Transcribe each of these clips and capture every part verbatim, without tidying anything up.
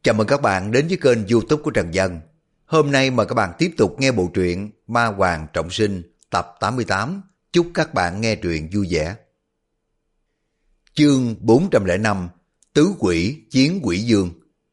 Chào mừng các bạn đến với kênh YouTube của Trần Dân. Hôm nay mời các bạn tiếp tục nghe bộ truyện Ma Hoàng Trọng Sinh tập tám mươi tám. Chúc các bạn nghe truyện vui vẻ. Chương bốn trăm lẻ năm. Tứ quỷ chiến quỷ dương.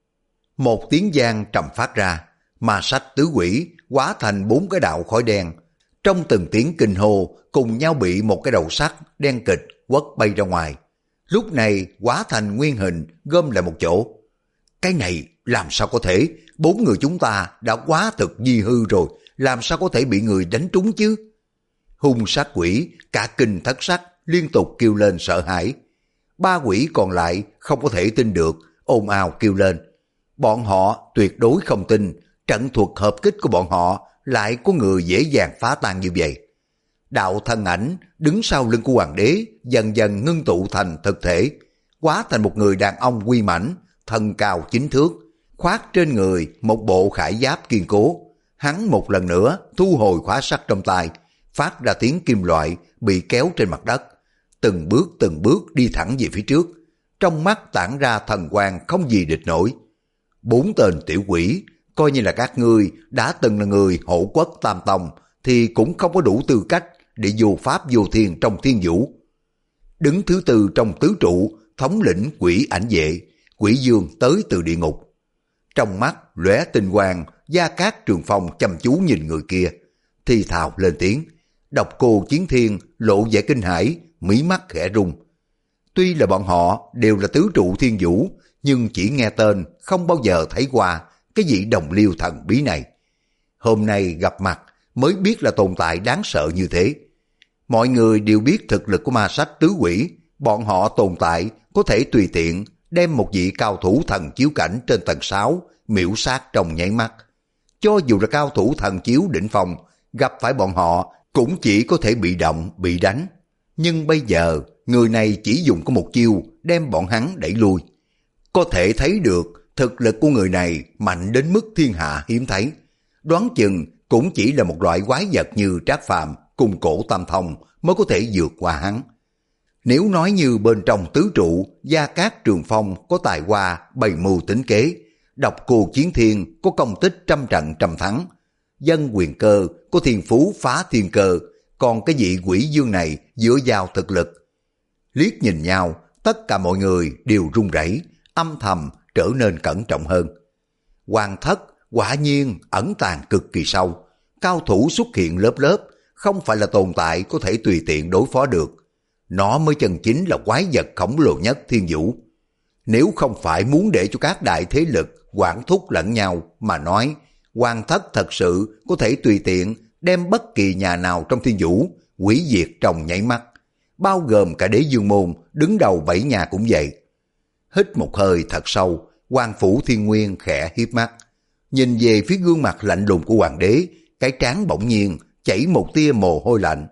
Một tiếng vang trầm phát ra, ma sách tứ quỷ hóa thành bốn cái đạo khói đen. Trong từng tiếng kinh hô cùng nhau bị một cái đầu sắt đen kịch quất bay ra ngoài. Lúc này hóa thành nguyên hình gom lại một chỗ. Cái này làm sao có thể, bốn người chúng ta đã quá thực di hư rồi, làm sao có thể bị người đánh trúng chứ? Hung sát quỷ cả kinh thất sắc liên tục kêu lên sợ hãi. Ba quỷ còn lại không có thể tin được, ồn ào kêu lên. Bọn họ tuyệt đối không tin trận thuật hợp kích của bọn họ lại có người dễ dàng phá tan như vậy. Đạo thân ảnh đứng sau lưng của hoàng đế dần dần ngưng tụ thành thực thể, hóa thành một người đàn ông uy mãnh, thân cao chín thước, khoác trên người một bộ khải giáp kiên cố. Hắn một lần nữa thu hồi khóa sắt trong tay, phát ra tiếng kim loại bị kéo trên mặt đất, từng bước từng bước đi thẳng về phía trước, trong mắt tản ra thần quang không gì địch nổi. Bốn tên tiểu quỷ, coi như là các ngươi đã từng là người hộ quốc tam tông thì cũng không có đủ tư cách để vô pháp vô thiên trong thiên vũ. Đứng thứ tư trong tứ trụ, thống lĩnh quỷ ảnh vệ, quỷ dương tới từ địa ngục. Trong mắt lóe tinh quang, Gia Cát Trường Phong chăm chú nhìn người kia, thì thào lên tiếng. Độc Cô Chiến Thiên lộ vẻ kinh hãi, mí mắt khẽ rung. Tuy là bọn họ đều là tứ trụ thiên vũ, nhưng chỉ nghe tên, không bao giờ thấy qua cái vị đồng liêu thần bí này. Hôm nay gặp mặt mới biết là tồn tại đáng sợ như thế. Mọi người đều biết thực lực của ma sách tứ quỷ, bọn họ tồn tại có thể tùy tiện đem một vị cao thủ thần chiếu cảnh trên tầng sáu miễu sát trong nháy mắt. Cho dù là cao thủ thần chiếu đỉnh phong, gặp phải bọn họ cũng chỉ có thể bị động, bị đánh. Nhưng bây giờ, người này chỉ dùng có một chiêu đem bọn hắn đẩy lui. Có thể thấy được thực lực của người này mạnh đến mức thiên hạ hiếm thấy. Đoán chừng cũng chỉ là một loại quái vật như Trác Phàm cùng Cổ Tam Thông mới có thể vượt qua hắn. Nếu nói như bên trong tứ trụ, Gia Cát Trường Phong có tài hoa bày mưu tính kế, Độc Cô Chiến Thiên có công tích trăm trận trăm thắng, Dân Quyền Cơ có thiên phú phá thiên cơ, còn cái vị quỷ dương này dựa vào thực lực. Liếc nhìn nhau, tất cả mọi người đều run rẩy, âm thầm trở nên cẩn trọng hơn. Hoàng thất quả nhiên ẩn tàng cực kỳ sâu, cao thủ xuất hiện lớp lớp, không phải là tồn tại có thể tùy tiện đối phó được. Nó mới chân chính là quái vật khổng lồ nhất thiên vũ. Nếu không phải muốn để cho các đại thế lực quản thúc lẫn nhau mà nói, Hoàng thất thật sự có thể tùy tiện đem bất kỳ nhà nào trong thiên vũ hủy diệt trong nháy mắt, bao gồm cả Đế Dương Môn đứng đầu bảy nhà cũng vậy. Hít một hơi thật sâu, Hoàng Phủ Thiên Nguyên khẽ hiếp mắt, nhìn về phía gương mặt lạnh lùng của hoàng đế, cái trán bỗng nhiên chảy một tia mồ hôi lạnh.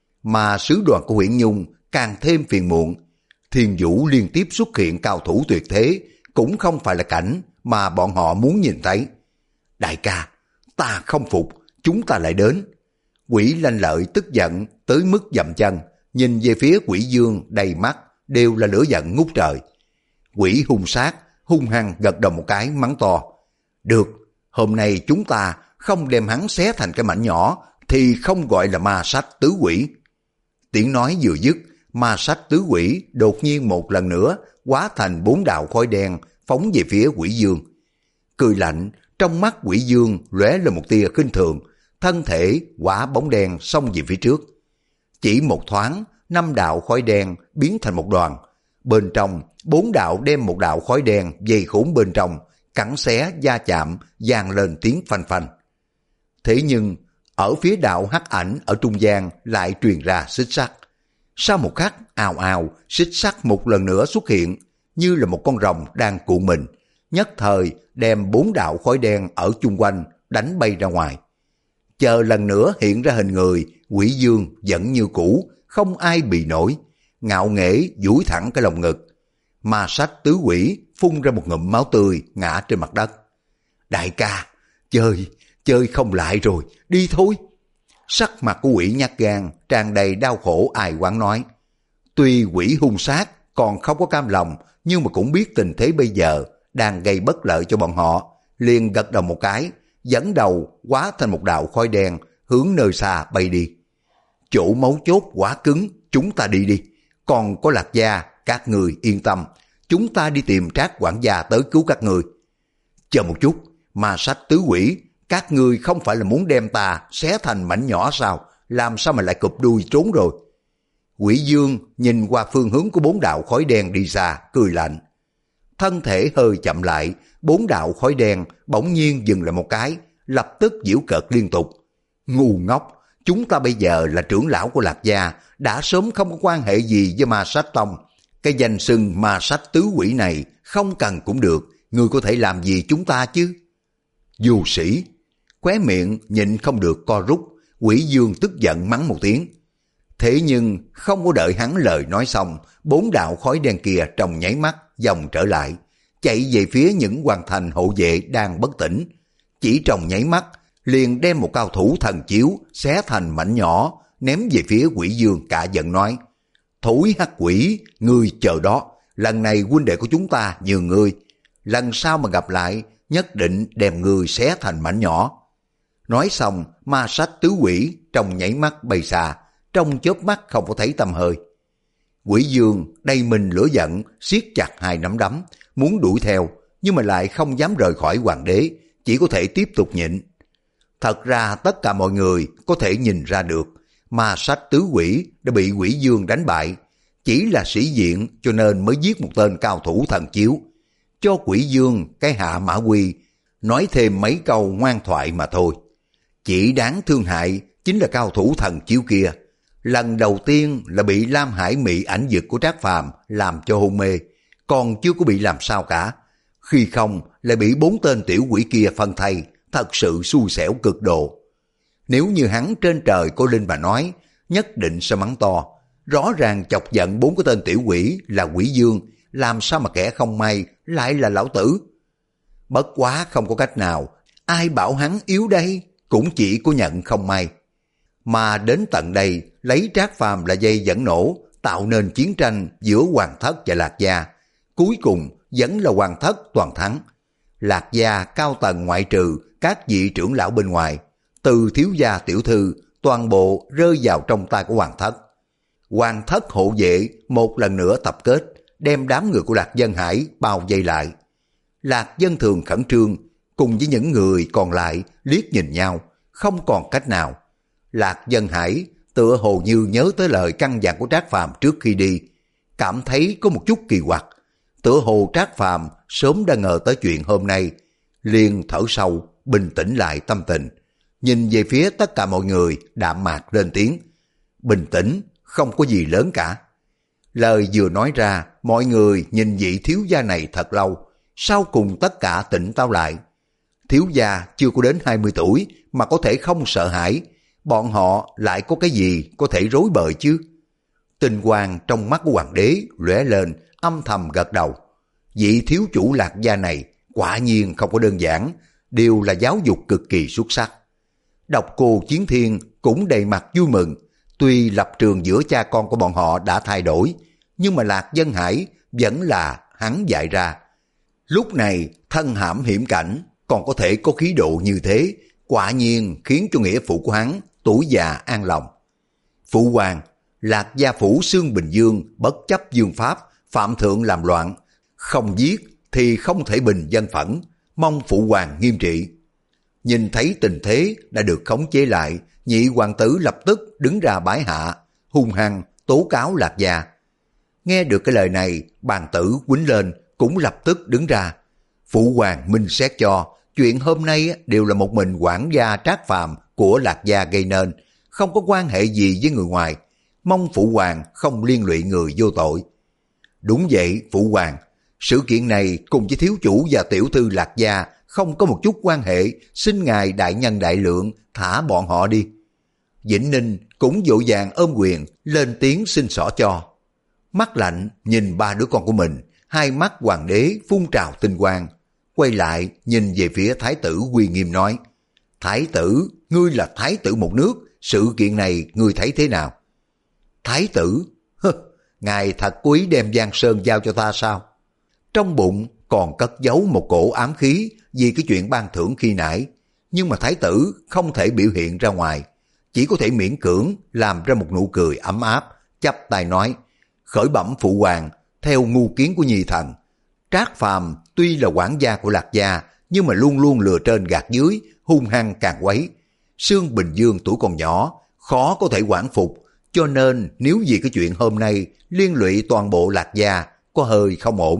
Mà sứ đoàn của Huyễn Nhung càng thêm phiền muộn. Thiên vũ liên tiếp xuất hiện cao thủ tuyệt thế, cũng không phải là cảnh mà bọn họ muốn nhìn thấy. Đại ca, ta không phục, chúng ta lại đến. Quỷ Lanh Lợi tức giận tới mức dậm chân, nhìn về phía quỷ dương đầy mắt đều là lửa giận ngút trời. Quỷ hung sát hung hăng gật đầu một cái mắng to. Được, hôm nay chúng ta không đem hắn xé thành cái mảnh nhỏ thì không gọi là ma sách tứ quỷ. Tiếng nói vừa dứt, ma sách tứ quỷ đột nhiên một lần nữa hóa thành bốn đạo khói đen phóng về phía quỷ dương. Cười lạnh, trong mắt quỷ dương lóe lên một tia khinh thường, thân thể quả bóng đen xông về phía trước. Chỉ một thoáng, năm đạo khói đen biến thành một đoàn. Bên trong, bốn đạo đem một đạo khói đen dày khốn bên trong, cắn xé, va chạm, vang lên tiếng phanh phanh. Thế nhưng, ở phía đạo hắc ảnh ở trung gian lại truyền ra xích sắt. Sau một khắc, ào ào, xích sắt một lần nữa xuất hiện, như là một con rồng đang cuộn mình, nhất thời đem bốn đạo khói đen ở chung quanh đánh bay ra ngoài. Chờ lần nữa hiện ra hình người, quỷ dương vẫn như cũ, không ai bị nổi, ngạo nghễ duỗi thẳng cái lồng ngực. Ma sách tứ quỷ phun ra một ngụm máu tươi ngã trên mặt đất. Đại ca, chơi, chơi không lại rồi, đi thôi. Sắc mặt của quỷ nhát gan tràn đầy đau khổ ai oán nói. Tuy quỷ hung sát còn không có cam lòng, nhưng mà cũng biết tình thế bây giờ đang gây bất lợi cho bọn họ, liền gật đầu một cái, dẫn đầu hóa thành một đạo khói đen hướng nơi xa bay đi. Chỗ mấu chốt quá cứng, chúng ta đi đi. Còn có Lạc Gia, các người yên tâm, chúng ta đi tìm Trác quản gia tới cứu các người. Chờ một chút, ma sách tứ quỷ, các người không phải là muốn đem ta xé thành mảnh nhỏ sao? Làm sao mà lại cụp đuôi trốn rồi? Quỷ Dương nhìn qua phương hướng của bốn đạo khói đen đi xa, cười lạnh. Thân thể hơi chậm lại, bốn đạo khói đen bỗng nhiên dừng lại một cái, lập tức giễu cợt liên tục. Ngu ngốc, chúng ta bây giờ là trưởng lão của Lạc Gia, đã sớm không có quan hệ gì với ma sách tông. Cái danh xưng ma sách tứ quỷ này không cần cũng được, ngươi có thể làm gì chúng ta chứ? Vô sĩ, khóe miệng nhịn không được co rút, Quỷ Dương tức giận mắng một tiếng. Thế nhưng không có đợi hắn lời nói xong, bốn đạo khói đen kia trong nháy mắt dòng trở lại, chạy về phía những hoàng thành hộ vệ đang bất tỉnh. Chỉ trong nháy mắt, liền đem một cao thủ thần chiếu xé thành mảnh nhỏ, ném về phía Quỷ Dương, cả giận nói: Thối hắc quỷ, ngươi chờ đó, lần này huynh đệ của chúng ta nhường ngươi, lần sau mà gặp lại nhất định đem ngươi xé thành mảnh nhỏ. Nói xong, ma sách tứ quỷ trong nháy mắt bay xa, trong chớp mắt không có thấy tăm hơi. Quỷ Dương đầy mình lửa giận, siết chặt hai nắm đấm, muốn đuổi theo, nhưng mà lại không dám rời khỏi hoàng đế, chỉ có thể tiếp tục nhịn. Thật ra tất cả mọi người có thể nhìn ra được, ma sách tứ quỷ đã bị Quỷ Dương đánh bại, chỉ là sĩ diện cho nên mới giết một tên cao thủ thần chiếu, cho Quỷ Dương cái hạ mã quy, nói thêm mấy câu ngoan thoại mà thôi. Chỉ đáng thương hại chính là cao thủ thần chiếu kia, lần đầu tiên là bị Lam Hải Mị ảnh dực của Trác Phàm làm cho hôn mê, còn chưa có bị làm sao cả. Khi không lại bị bốn tên tiểu quỷ kia phân thây, thật sự xui xẻo cực độ. Nếu như hắn trên trời có linh bà nói, nhất định sẽ mắng to. Rõ ràng chọc giận bốn cái tên tiểu quỷ là Quỷ Dương, làm sao mà kẻ không may lại là lão tử. Bất quá không có cách nào, ai bảo hắn yếu đây, cũng chỉ có nhận không may. Mà đến tận đây, lấy Trác Phàm là dây dẫn nổ, tạo nên chiến tranh giữa Hoàng Thất và Lạc Gia. Cuối cùng vẫn là Hoàng Thất toàn thắng. Lạc Gia cao tầng ngoại trừ các vị trưởng lão bên ngoài, từ thiếu gia tiểu thư, toàn bộ rơi vào trong tay của Hoàng Thất. Hoàng Thất hộ vệ một lần nữa tập kết, đem đám người của Lạc Dân Hải bao vây lại. Lạc Dân Thường khẩn trương, cùng với những người còn lại liếc nhìn nhau, không còn cách nào. Lạc Dân Hải tựa hồ như nhớ tới lời căn dặn của Trác Phàm trước khi đi, cảm thấy có một chút kỳ quặc, tựa hồ Trác Phàm sớm đã ngờ tới chuyện hôm nay, liền thở sâu, bình tĩnh lại tâm tình, nhìn về phía tất cả mọi người, đạm mạc lên tiếng: Bình tĩnh, không có gì lớn cả. Lời vừa nói ra, mọi người nhìn vị thiếu gia này thật lâu, sau cùng tất cả tỉnh táo lại. Thiếu gia chưa có đến hai mươi tuổi mà có thể không sợ hãi, bọn họ lại có cái gì có thể rối bời chứ? Tinh quang trong mắt của hoàng đế lóe lên, âm thầm gật đầu. Vị thiếu chủ Lạc Gia này quả nhiên không có đơn giản, đều là giáo dục cực kỳ xuất sắc. Độc Cô Chiến Thiên cũng đầy mặt vui mừng, tuy lập trường giữa cha con của bọn họ đã thay đổi, nhưng mà Lạc Dân Hải vẫn là hắn dạy ra. Lúc này thân hãm hiểm cảnh, còn có thể có khí độ như thế, quả nhiên khiến cho nghĩa phụ của hắn tuổi già an lòng. Phụ hoàng, Lạc Gia phủ Xương Bình Dương bất chấp dương pháp, phạm thượng làm loạn, không giết thì không thể bình dân phẫn, mong phụ hoàng nghiêm trị. Nhìn thấy tình thế đã được khống chế lại, nhị hoàng tử lập tức đứng ra bái hạ, hung hăng tố cáo Lạc Gia. Nghe được cái lời này, bàn tử quýnh lên cũng lập tức đứng ra. Phụ hoàng minh xét cho, chuyện hôm nay đều là một mình quản gia Trác Phàm của Lạc Gia gây nên, không có quan hệ gì với người ngoài, mong phụ hoàng không liên lụy người vô tội. Đúng vậy phụ hoàng, sự kiện này cùng với thiếu chủ và tiểu thư Lạc Gia không có một chút quan hệ, xin ngài đại nhân đại lượng thả bọn họ đi. Vĩnh Ninh cũng vội vàng ôm quyền lên tiếng xin xỏ cho. Mắt lạnh nhìn ba đứa con của mình, hai mắt hoàng đế phun trào tinh quang, quay lại nhìn về phía thái tử uy nghiêm nói: Thái tử, ngươi là thái tử một nước, sự kiện này ngươi thấy thế nào? Thái tử? Hơ, ngài thật cố ý đem Giang Sơn giao cho ta sao? Trong bụng còn cất giấu một cổ ám khí vì cái chuyện ban thưởng khi nãy. Nhưng mà thái tử không thể biểu hiện ra ngoài, chỉ có thể miễn cưỡng làm ra một nụ cười ấm áp, chắp tay nói: khởi bẩm phụ hoàng, theo ngu kiến của nhi thần, Trác Phàm tuy là quản gia của Lạc gia, nhưng mà luôn luôn lừa trên gạt dưới, hung hăng càng quấy. Sương Bình Dương tuổi còn nhỏ, khó có thể quản phục, cho nên nếu vì cái chuyện hôm nay liên lụy toàn bộ Lạc gia, có hơi không ổn.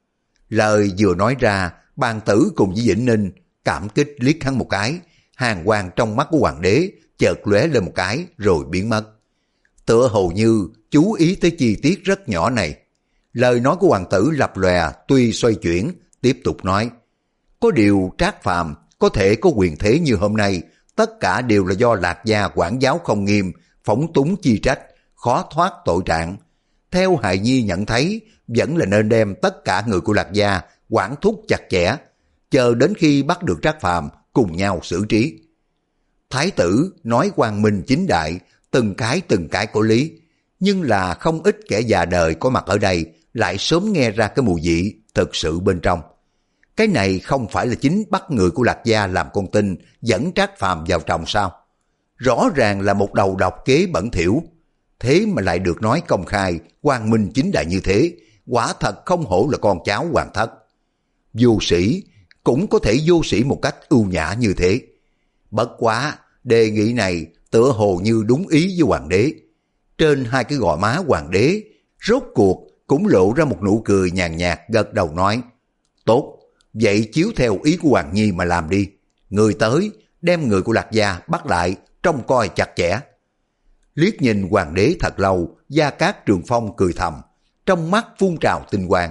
Lời vừa nói ra, Bàn Tử cùng với Vĩnh Ninh cảm kích liếc hắn một cái, hàn quang trong mắt của hoàng đế chợt lóe lên một cái rồi biến mất. Tựa hồ như chú ý tới chi tiết rất nhỏ này. Lời nói của hoàng tử lập lòe tuy xoay chuyển, tiếp tục nói: có điều Trác Phàm có thể có quyền thế như hôm nay, tất cả đều là do Lạc gia quản giáo không nghiêm, phóng túng chi trách, khó thoát tội trạng. Theo hài nhi nhận thấy, vẫn là nên đem tất cả người của Lạc gia quản thúc chặt chẽ, chờ đến khi bắt được Trác Phàm cùng nhau xử trí. Thái tử nói quang minh chính đại, từng cái từng cái có lý, nhưng là không ít kẻ già đời có mặt ở đây lại sớm nghe ra cái mùi vị thực sự bên trong. Cái này không phải là chính bắt người của Lạc gia làm con tin dẫn Trác Phàm vào trong sao? Rõ ràng là một đầu độc kế bẩn thỉu, thế mà lại được nói công khai quang minh chính đại như thế, quả thật không hổ là con cháu hoàng thất. Vô sĩ cũng có thể vô sĩ một cách ưu nhã như thế. Bất quá đề nghị này tựa hồ như đúng ý với hoàng đế. Trên hai cái gò má hoàng đế rốt cuộc cũng lộ ra một nụ cười nhàn nhạt, gật đầu nói: tốt, vậy chiếu theo ý của hoàng nhi mà làm đi. Người tới đem người của Lạc gia bắt lại, trông coi chặt chẽ. Liếc nhìn hoàng đế thật lâu, Gia Cát Trường Phong cười thầm, trong mắt phun trào tinh quang.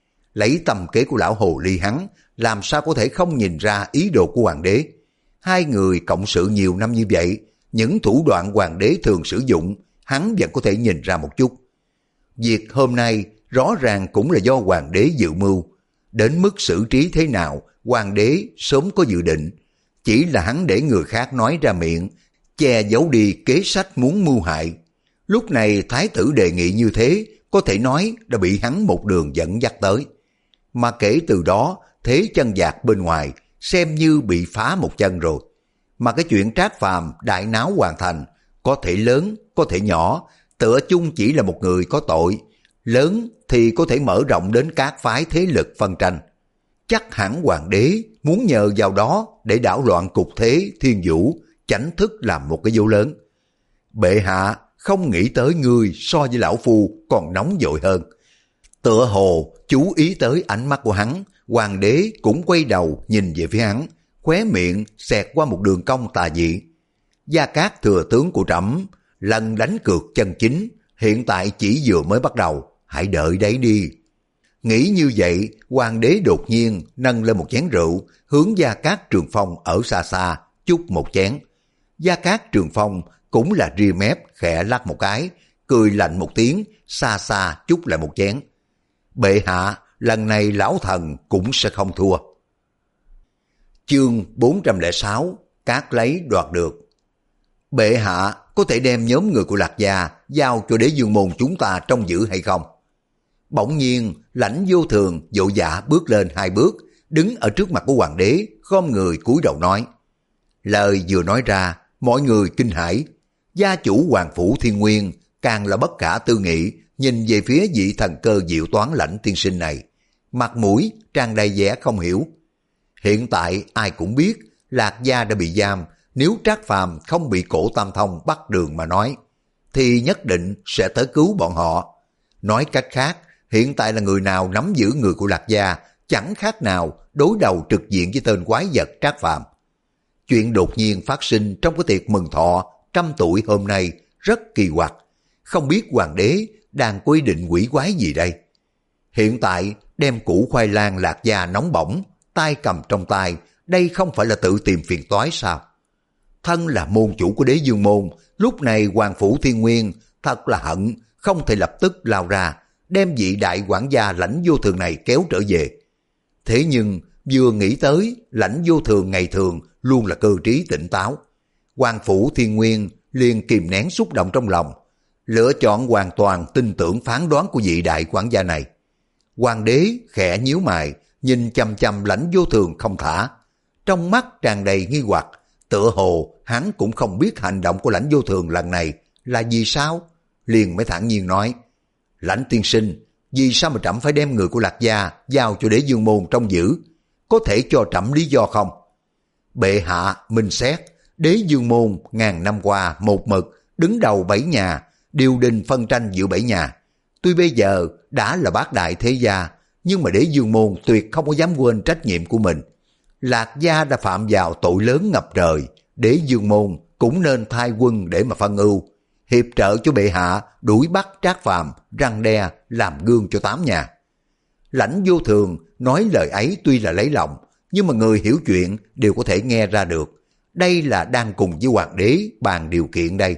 Lấy tầm kế của lão hồ ly hắn, làm sao có thể không nhìn ra ý đồ của hoàng đế. Hai người cộng sự nhiều năm như vậy, những thủ đoạn hoàng đế thường sử dụng, hắn vẫn có thể nhìn ra một chút. Việc hôm nay rõ ràng cũng là do hoàng đế dự mưu. Đến mức xử trí thế nào, hoàng đế sớm có dự định. Chỉ là hắn để người khác nói ra miệng, che giấu đi kế sách muốn mưu hại. Lúc này thái tử đề nghị như thế, có thể nói đã bị hắn một đường dẫn dắt tới. Mà kể từ đó, thế chân vạc bên ngoài xem như bị phá một chân rồi. Mà cái chuyện Trác Phàm đại náo hoàn thành, có thể lớn, có thể nhỏ, tựa chung chỉ là một người có tội. Lớn thì có thể mở rộng đến các phái thế lực phân tranh. Chắc hẳn hoàng đế muốn nhờ vào đó để đảo loạn cục thế thiên vũ, chánh thức làm một cái dấu lớn. Bệ hạ không nghĩ tới ngươi so với lão phu còn nóng vội hơn. Tựa hồ chú ý tới ánh mắt của hắn, hoàng đế cũng quay đầu nhìn về phía hắn, khóe miệng xẹt qua một đường cong tà dị. Gia Cát thừa tướng của trẫm, lần đánh cược chân chính hiện tại chỉ vừa mới bắt đầu, hãy đợi đấy đi. Nghĩ như vậy, hoàng đế đột nhiên nâng lên một chén rượu, hướng Gia Cát Trường Phong ở xa xa chúc một chén. Gia Cát Trường Phong cũng là ria mép khẽ lắc một cái, cười lạnh một tiếng, xa xa chúc lại một chén. Bệ hạ, lần này lão thần cũng sẽ không thua. Chương bốn trăm lẻ sáu, cát lấy đoạt được. Bệ hạ có thể đem nhóm người của Lạc gia giao cho Đế Dương môn chúng ta trông giữ hay không? Bỗng nhiên Lãnh Vô Thường vội vã bước lên hai bước, đứng ở trước mặt của hoàng đế, khom người cúi đầu nói. Lời vừa nói ra, mọi người kinh hãi. Gia chủ Hoàng Phủ Thiên Nguyên càng là bất khả tư nghị, nhìn về phía vị thần cơ diệu toán Lãnh tiên sinh này, mặt mũi tràn đầy vẻ không hiểu. Hiện tại ai cũng biết Lạc gia đã bị giam, nếu Trác Phàm không bị Cổ Tam Thông bắt đường mà nói, thì nhất định sẽ tới cứu bọn họ. Nói cách khác, hiện tại là người nào nắm giữ người của Lạc gia, chẳng khác nào đối đầu trực diện với tên quái vật Trác Phàm. Chuyện đột nhiên phát sinh trong cái tiệc mừng thọ trăm tuổi hôm nay rất kỳ quặc, không biết hoàng đế đang quy định quỷ quái gì đây. Hiện tại đem củ khoai lang Lạc gia nóng bỏng, tay cầm trong tay, đây không phải là tự tìm phiền toái sao? Thân là môn chủ của Đế Dương môn, lúc này Hoàng Phủ Thiên Nguyên thật là hận, không thể lập tức lao ra, đem vị đại quản gia Lãnh Vô Thường này kéo trở về. Thế nhưng vừa nghĩ tới Lãnh Vô Thường ngày thường luôn là cơ trí tỉnh táo, Hoàng Phủ Thiên Nguyên liền kìm nén xúc động trong lòng, lựa chọn hoàn toàn tin tưởng phán đoán của vị đại quản gia này. Hoàng đế khẽ nhíu mày, nhìn chằm chằm Lãnh Vô Thường không thả. Trong mắt tràn đầy nghi hoặc, tựa hồ hắn cũng không biết hành động của Lãnh Vô Thường lần này là gì sao? Liền mới thản nhiên nói, Lãnh tiên sinh, vì sao mà trẫm phải đem người của Lạc Gia giao cho Đế Dương Môn trông giữ? Có thể cho trẫm lý do không? Bệ hạ minh xét, Đế Dương Môn ngàn năm qua một mực đứng đầu bảy nhà, điều đình phân tranh giữa bảy nhà. Tuy bây giờ đã là bát đại thế gia, nhưng mà Đế Dương Môn tuyệt không có dám quên trách nhiệm của mình. Lạc Gia đã phạm vào tội lớn ngập trời, Đế Dương Môn cũng nên thay quân để mà phân ưu, hiệp trợ cho bệ hạ đuổi bắt Trác Phàm, răn đe làm gương cho tám nhà. Lãnh Vô Thường nói lời ấy tuy là lấy lòng, nhưng mà người hiểu chuyện đều có thể nghe ra được. Đây là đang cùng với hoàng đế bàn điều kiện đây.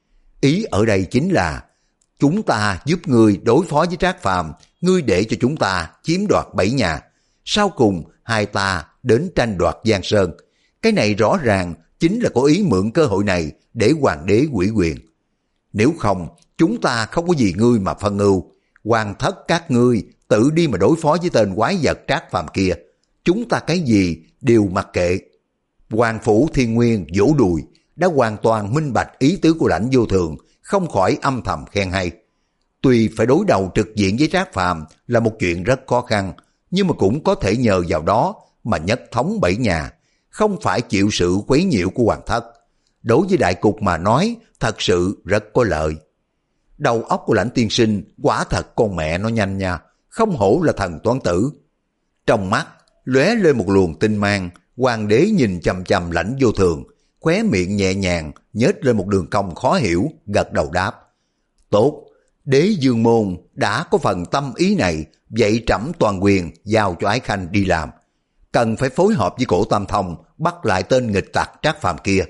Ý ở đây chính là chúng ta giúp ngươi đối phó với Trác Phàm, ngươi để cho chúng ta chiếm đoạt bảy nhà. Sau cùng hai ta đến tranh đoạt Giang Sơn. Cái này rõ ràng chính là có ý mượn cơ hội này để hoàng đế ủy quyền. Nếu không, chúng ta không có gì ngươi mà phân ưu. Hoàng thất các ngươi tự đi mà đối phó với tên quái vật Trác Phàm kia. Chúng ta cái gì đều mặc kệ. Hoàng phủ Thiên Nguyên vỗ đùi, đã hoàn toàn minh bạch ý tứ của Lãnh Vô Thường, không khỏi âm thầm khen hay. Tuy phải đối đầu trực diện với Trác Phàm là một chuyện rất khó khăn, nhưng mà cũng có thể nhờ vào đó mà nhất thống bảy nhà, không phải chịu sự quấy nhiễu của hoàng thất. Đối với đại cục mà nói, thật sự rất có lợi. Đầu óc của Lãnh tiên sinh quả thật con mẹ nó nhanh nha, không hổ là thần toán tử. Trong mắt lóe lên một luồng tinh mang, hoàng đế nhìn chằm chằm Lãnh Vô Thường, khóe miệng nhẹ nhàng nhếch lên một đường cong khó hiểu, gật đầu đáp. Tốt, Đế Dương Môn đã có phần tâm ý này, vậy trẫm toàn quyền giao cho Ái Khanh đi làm. Cần phải phối hợp với Cổ Tam Thông bắt lại tên nghịch tặc Trác Phàm kia.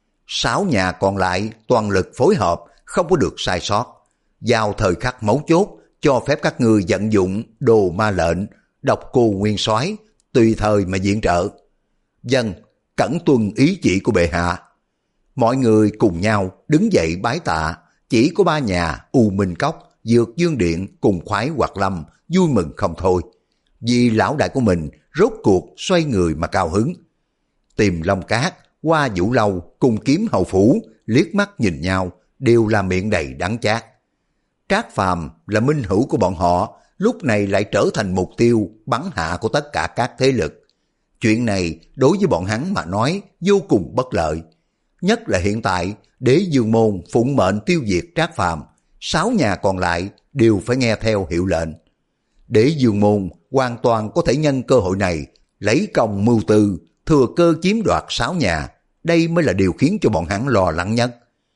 Sáu nhà còn lại toàn lực phối hợp, không có được sai sót. Vào thời khắc mấu chốt, cho phép các ngươi vận dụng đồ ma lệnh, độc cô nguyên soái tùy thời mà viện trợ. Dân, cẩn tuân ý chỉ của bệ hạ. Mọi người cùng nhau đứng dậy bái tạ, chỉ có ba nhà U Minh Cốc, Dược Dương Điện cùng Khoái Hoạt Lâm vui mừng không thôi. Vì lão đại của mình rốt cuộc xoay người mà cao hứng. Tìm Long Cát, Hoa Vũ Lâu cùng Kiếm Hầu Phủ liếc mắt nhìn nhau, đều là miệng đầy đắng chát. Trác Phàm là minh hữu của bọn họ, lúc này lại trở thành mục tiêu bắn hạ của tất cả các thế lực. Chuyện này đối với bọn hắn mà nói vô cùng bất lợi. Nhất là hiện tại Đế Dương Môn phụng mệnh tiêu diệt Trác Phàm, sáu nhà còn lại đều phải nghe theo hiệu lệnh. Đế Dương Môn hoàn toàn có thể nhân cơ hội này lấy công mưu tư, thừa cơ chiếm đoạt sáu nhà. Đây mới là điều khiến cho bọn hắn lo lắng nhất.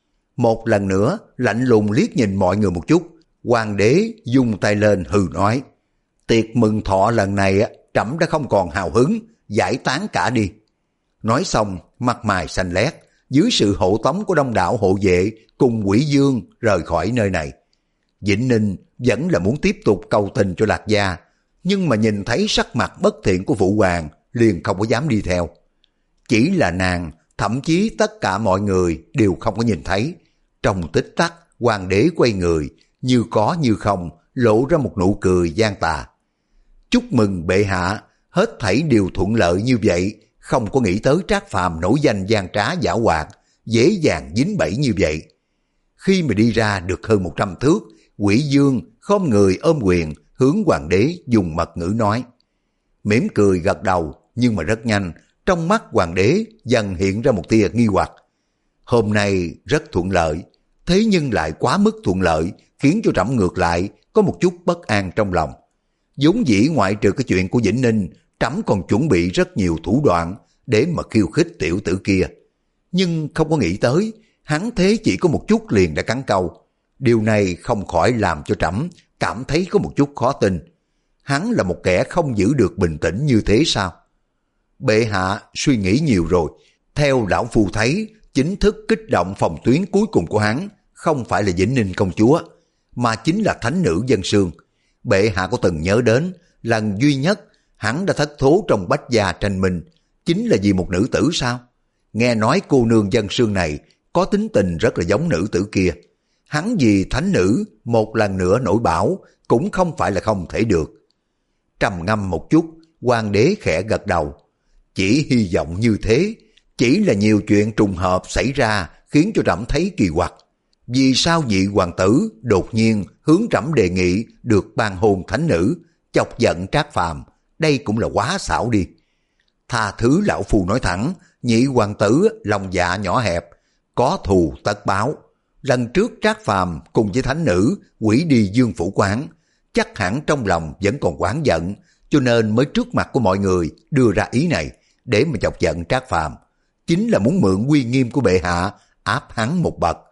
Một lần nữa lạnh lùng liếc nhìn mọi người một chút, hoàng đế dùng tay lên hừ nói, tiệc mừng thọ lần này trẫm đã không còn hào hứng, giải tán cả đi. Nói xong mặt mày xanh lét, dưới sự hộ tống của đông đảo hộ vệ cùng Quỷ Dương rời khỏi nơi này. Vĩnh Ninh vẫn là muốn tiếp tục cầu tình cho Lạc Gia, nhưng mà nhìn thấy sắc mặt bất thiện của Phụ Hoàng liền không có dám đi theo. Chỉ là nàng, thậm chí tất cả mọi người đều không có nhìn thấy. Trong tích tắc, hoàng đế quay người, như có như không, lộ ra một nụ cười gian tà. Chúc mừng bệ hạ, hết thảy đều thuận lợi như vậy, không có nghĩ tới Trác Phàm nổi danh gian trá giảo hoạt, dễ dàng dính bẫy như vậy. Khi mà đi ra được hơn một trăm thước, Quỷ Dương khom người ôm quyền hướng hoàng đế dùng mật ngữ nói. Mỉm cười gật đầu, nhưng mà rất nhanh, trong mắt hoàng đế dần hiện ra một tia nghi hoặc. Hôm nay rất thuận lợi, thế nhưng lại quá mức thuận lợi, khiến cho trẫm ngược lại có một chút bất an trong lòng. Vốn dĩ ngoại trừ cái chuyện của Vĩnh Ninh, trẫm còn chuẩn bị rất nhiều thủ đoạn để mà khiêu khích tiểu tử kia. Nhưng không có nghĩ tới, hắn thế chỉ có một chút liền đã cắn câu. Điều này không khỏi làm cho trẫm cảm thấy có một chút khó tin. Hắn là một kẻ không giữ được bình tĩnh như thế sao? Bệ hạ suy nghĩ nhiều rồi. Theo lão phu thấy, chính thức kích động phòng tuyến cuối cùng của hắn không phải là Vĩnh Ninh công chúa, mà chính là thánh nữ Dân Sương. Bệ hạ có từng nhớ đến lần duy nhất hắn đã thất thố trong Bách Gia tranh minh, chính là vì một nữ tử sao? Nghe nói cô nương Dân Sương này có tính tình rất là giống nữ tử kia. Hắn vì thánh nữ một lần nữa nổi bão cũng không phải là không thể được. Trầm ngâm một chút, Hoàng đế khẽ gật đầu. Chỉ hy vọng như thế, chỉ là nhiều chuyện trùng hợp xảy ra khiến cho trẫm thấy kỳ quặc. Vì sao vị hoàng tử đột nhiên hướng trẫm đề nghị được ban hôn thánh nữ, chọc giận Trác Phàm, đây cũng là quá xảo đi. Tha thứ lão phu nói thẳng, nhị hoàng tử lòng dạ nhỏ hẹp, có thù tất báo. Lần trước Trác Phàm cùng với thánh nữ hủy đi Dương phủ quán, chắc hẳn trong lòng vẫn còn oán giận, cho nên mới trước mặt của mọi người đưa ra ý này để mà chọc giận Trác Phàm, chính là muốn mượn uy nghiêm của bệ hạ áp hắn một bậc.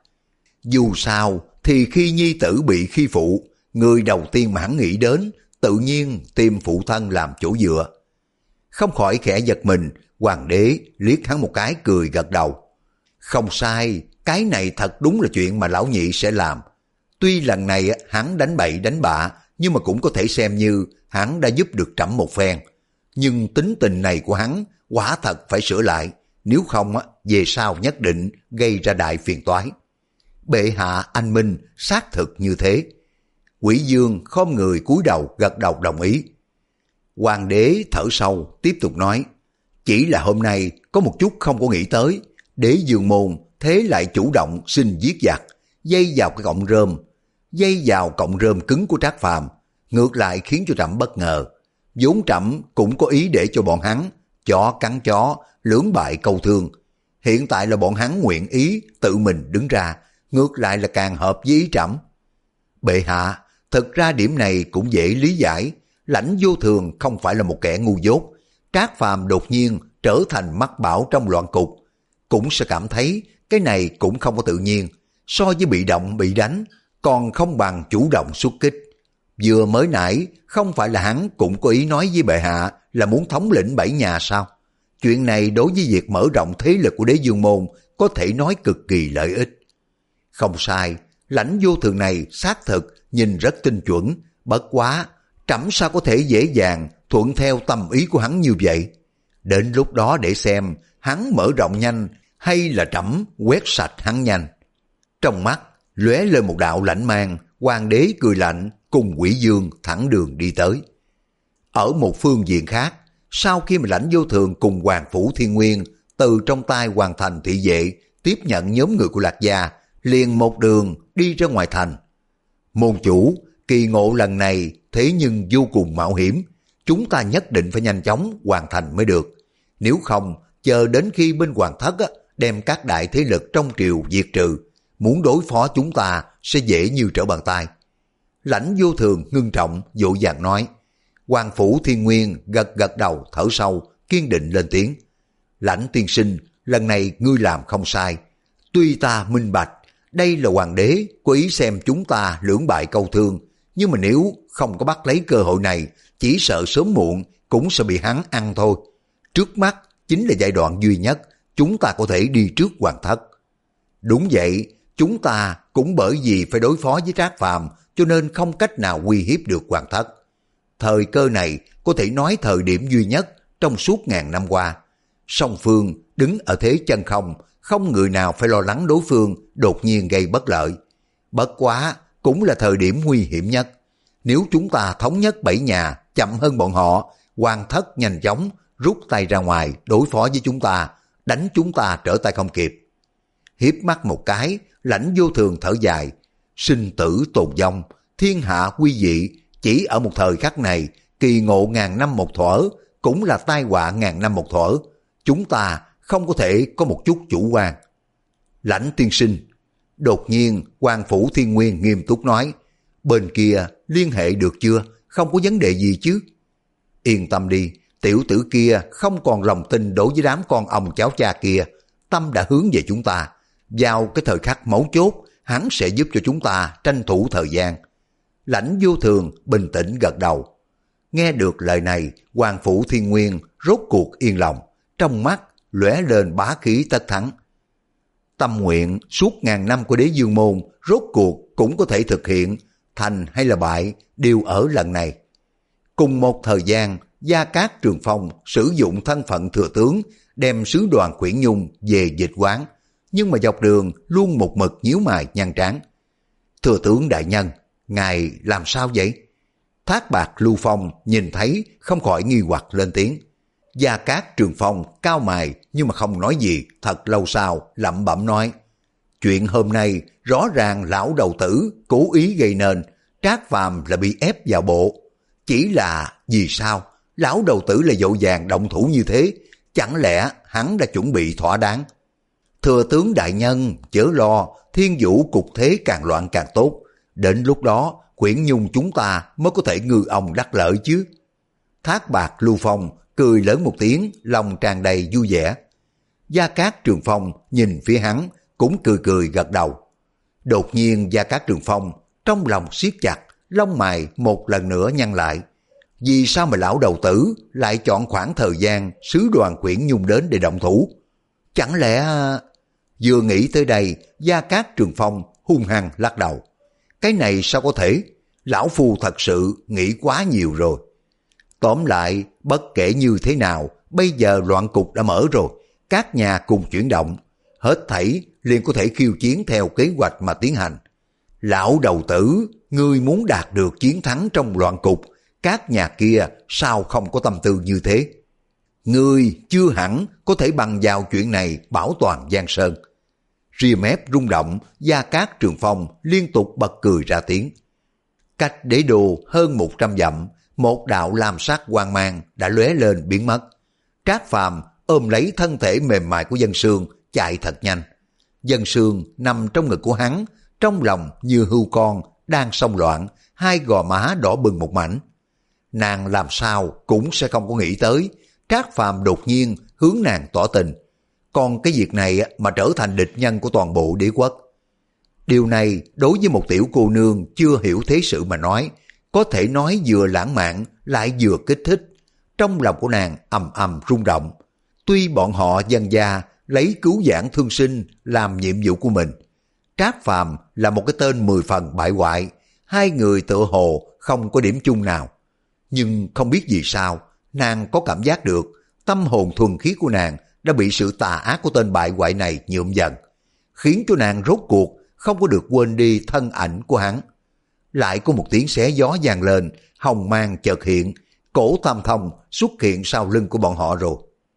Dù sao thì khi nhi tử bị khi phụ, người đầu tiên mà hắn nghĩ đến tự nhiên tìm phụ thân làm chỗ dựa. Không khỏi khẽ giật mình, hoàng đế liếc hắn một cái cười gật đầu. Không sai, cái này thật đúng là chuyện mà lão nhị sẽ làm. Tuy lần này hắn đánh bậy đánh bạ, nhưng mà cũng có thể xem như hắn đã giúp được trẫm một phen. Nhưng tính tình này của hắn quả thật phải sửa lại, nếu không về sau nhất định gây ra đại phiền toái. Bệ hạ anh minh xác thực như thế. Quỷ Dương khom người cúi đầu gật đầu đồng ý. Hoàng đế thở sâu tiếp tục nói, chỉ là hôm nay có một chút không có nghĩ tới, Đế Dương môn thế lại chủ động xin giết giặc, dây vào cái cọng rơm, dây vào cọng rơm cứng của Trác Phàm, ngược lại khiến cho trẫm bất ngờ. Vốn trẫm cũng có ý để cho bọn hắn chó cắn chó, lưỡng bại câu thương. Hiện tại là bọn hắn nguyện ý tự mình đứng ra, ngược lại là càng hợp với ý trẫm. Bệ hạ, thật ra điểm này cũng dễ lý giải. Lãnh Vô Thường không phải là một kẻ ngu dốt. Trác Phàm đột nhiên trở thành mắc bảo trong loạn cục, cũng sẽ cảm thấy cái này cũng không có tự nhiên. So với bị động bị đánh, còn không bằng chủ động xuất kích. Vừa mới nãy không phải là hắn cũng có ý nói với bệ hạ là muốn thống lĩnh bảy nhà sao? Chuyện này đối với việc mở rộng thế lực của Đế Dương môn có thể nói cực kỳ lợi ích. Không sai, Lãnh Vô Thường này xác thực nhìn rất tinh chuẩn, bất quá trẫm sao có thể dễ dàng thuận theo tâm ý của hắn như vậy. Đến lúc đó để xem hắn mở rộng nhanh hay là trẫm quét sạch hắn nhanh. Trong mắt lóe lên một đạo lãnh mang, hoàng đế cười lạnh cùng Quỷ Dương thẳng đường đi tới. Ở một phương diện khác, sau khi mà Lãnh Vô Thường cùng Hoàng Phủ Thiên Nguyên từ trong tay Hoàng Thành thị vệ tiếp nhận nhóm người của Lạc Gia, liền một đường đi ra ngoài thành. Môn chủ, kỳ ngộ lần này thế nhưng vô cùng mạo hiểm, chúng ta nhất định phải nhanh chóng hoàn thành mới được. Nếu không, chờ đến khi bên Hoàng Thất á, đem các đại thế lực trong triều diệt trừ, muốn đối phó chúng ta sẽ dễ như trở bàn tay. Lãnh Vô Thường ngưng trọng vội vàng nói. Hoàng Phủ Thiên Nguyên gật gật đầu thở sâu, kiên định lên tiếng. Lãnh tiên sinh, lần này ngươi làm không sai. Tuy ta minh bạch, đây là hoàng đế có ý xem chúng ta lưỡng bại câu thương, nhưng mà nếu không có bắt lấy cơ hội này, chỉ sợ sớm muộn cũng sẽ bị hắn ăn thôi. Trước mắt chính là giai đoạn duy nhất chúng ta có thể đi trước Hoàng Thất. Đúng vậy, chúng ta cũng bởi vì phải đối phó với Trác Phàm cho nên không cách nào uy hiếp được Hoàng Thất. Thời cơ này có thể nói thời điểm duy nhất trong suốt ngàn năm qua. Song phương đứng ở thế chân không, không người nào phải lo lắng đối phương đột nhiên gây bất lợi. Bất quá cũng là thời điểm nguy hiểm nhất. Nếu chúng ta thống nhất bảy nhà chậm hơn bọn họ, Hoàng Thất nhanh chóng rút tay ra ngoài đối phó với chúng ta, đánh chúng ta trở tay không kịp. Hiếp mắt một cái, Lãnh Vô Thường thở dài. Sinh tử tồn vong, thiên hạ quy dị, chỉ ở một thời khắc này, kỳ ngộ ngàn năm một thuở, cũng là tai họa ngàn năm một thuở. Chúng ta không có thể có một chút chủ quan. Lãnh tiên sinh, đột nhiên Hoàng Phủ Thiên Nguyên nghiêm túc nói, bên kia liên hệ được chưa, không có vấn đề gì chứ? Yên tâm đi, tiểu tử kia không còn lòng tin đối với đám con ông cháu cha kia, tâm đã hướng về chúng ta. Vào cái thời khắc mấu chốt, hắn sẽ giúp cho chúng ta tranh thủ thời gian. Lãnh Vô Thường bình tĩnh gật đầu. Nghe được lời này, Hoàng Phủ Thiên Nguyên rốt cuộc yên lòng, trong mắt lóe lên bá khí tất thắng. Tâm nguyện suốt ngàn năm của Đế Dương môn rốt cuộc cũng có thể thực hiện, thành hay là bại đều ở lần này. Cùng một thời gian, Gia Cát Trường Phong sử dụng thân phận thừa tướng đem sứ đoàn Quyển Nhung về dịch quán, nhưng mà dọc đường luôn một mực nhíu mày nhăn trán. Thừa tướng đại nhân, ngài làm sao vậy? Thác Bạt Lưu Phong nhìn thấy không khỏi nghi hoặc lên tiếng. Gia Cát Trường Phong cao mày nhưng mà không nói gì, thật lâu sau lẩm bẩm nói. Chuyện hôm nay rõ ràng lão đầu tử cố ý gây nên, Trác Phàm là bị ép vào bộ. Chỉ là vì sao lão đầu tử lại vội vàng động thủ như thế, chẳng lẽ hắn đã chuẩn bị thỏa đáng? Thừa tướng đại nhân chớ lo, thiên vũ cục thế càng loạn càng tốt, đến lúc đó Quyển Nhung chúng ta mới có thể ngư ông đắc lợi chứ. Thác Bạt Lưu Phong cười lớn một tiếng, lòng tràn đầy vui vẻ. Gia Cát Trường Phong nhìn phía hắn cũng cười cười gật đầu. Đột nhiên Gia Cát Trường Phong trong lòng siết chặt, lông mày một lần nữa nhăn lại. Vì sao mà lão đầu tử lại chọn khoảng thời gian sứ đoàn Quyển Nhung đến để động thủ? Chẳng lẽ... Vừa nghĩ tới đây, Gia Cát Trường Phong hung hăng lắc đầu. Cái này sao có thể? Lão phu thật sự nghĩ quá nhiều rồi. Tóm lại, bất kể như thế nào, bây giờ loạn cục đã mở rồi, các nhà cùng chuyển động, hết thảy liền có thể khiêu chiến theo kế hoạch mà tiến hành. Lão đầu tử, ngươi muốn đạt được chiến thắng trong loạn cục, các nhà kia sao không có tâm tư như thế? Ngươi chưa hẳn có thể bằng vào chuyện này bảo toàn Giang Sơn. Ria mép rung động, Gia Cát Trường Phong liên tục bật cười ra tiếng. Cách đế đô hơn một trăm dặm, một đạo lam sắc quang mang đã lóe lên biến mất. Trác Phàm ôm lấy thân thể mềm mại của Dân Sương chạy thật nhanh. Dân Sương nằm trong ngực của hắn, trong lòng như hươu con đang xông loạn, hai gò má đỏ bừng một mảnh. Nàng làm sao cũng sẽ không có nghĩ tới Trác Phàm đột nhiên hướng nàng tỏ tình, còn cái việc này mà trở thành địch nhân của toàn bộ đế quốc. Điều này đối với một tiểu cô nương chưa hiểu thế sự mà nói, có thể nói vừa lãng mạn lại vừa kích thích. Trong lòng của nàng ầm ầm rung động. Tuy bọn họ dân gia lấy cứu vãn thương sinh làm nhiệm vụ của mình, Trác Phàm là một cái tên mười phần bại hoại, hai người tựa hồ không có điểm chung nào. Nhưng không biết vì sao, nàng có cảm giác được tâm hồn thuần khiết của nàng đã bị sự tà ác của tên bại hoại này nhuộm dần, khiến cho nàng rốt cuộc không có được quên đi thân ảnh của hắn. Lại có một tiếng xé gió vang lên, hồng mang chợt hiện, Cổ Tam Thông xuất hiện sau lưng của bọn họ rồi.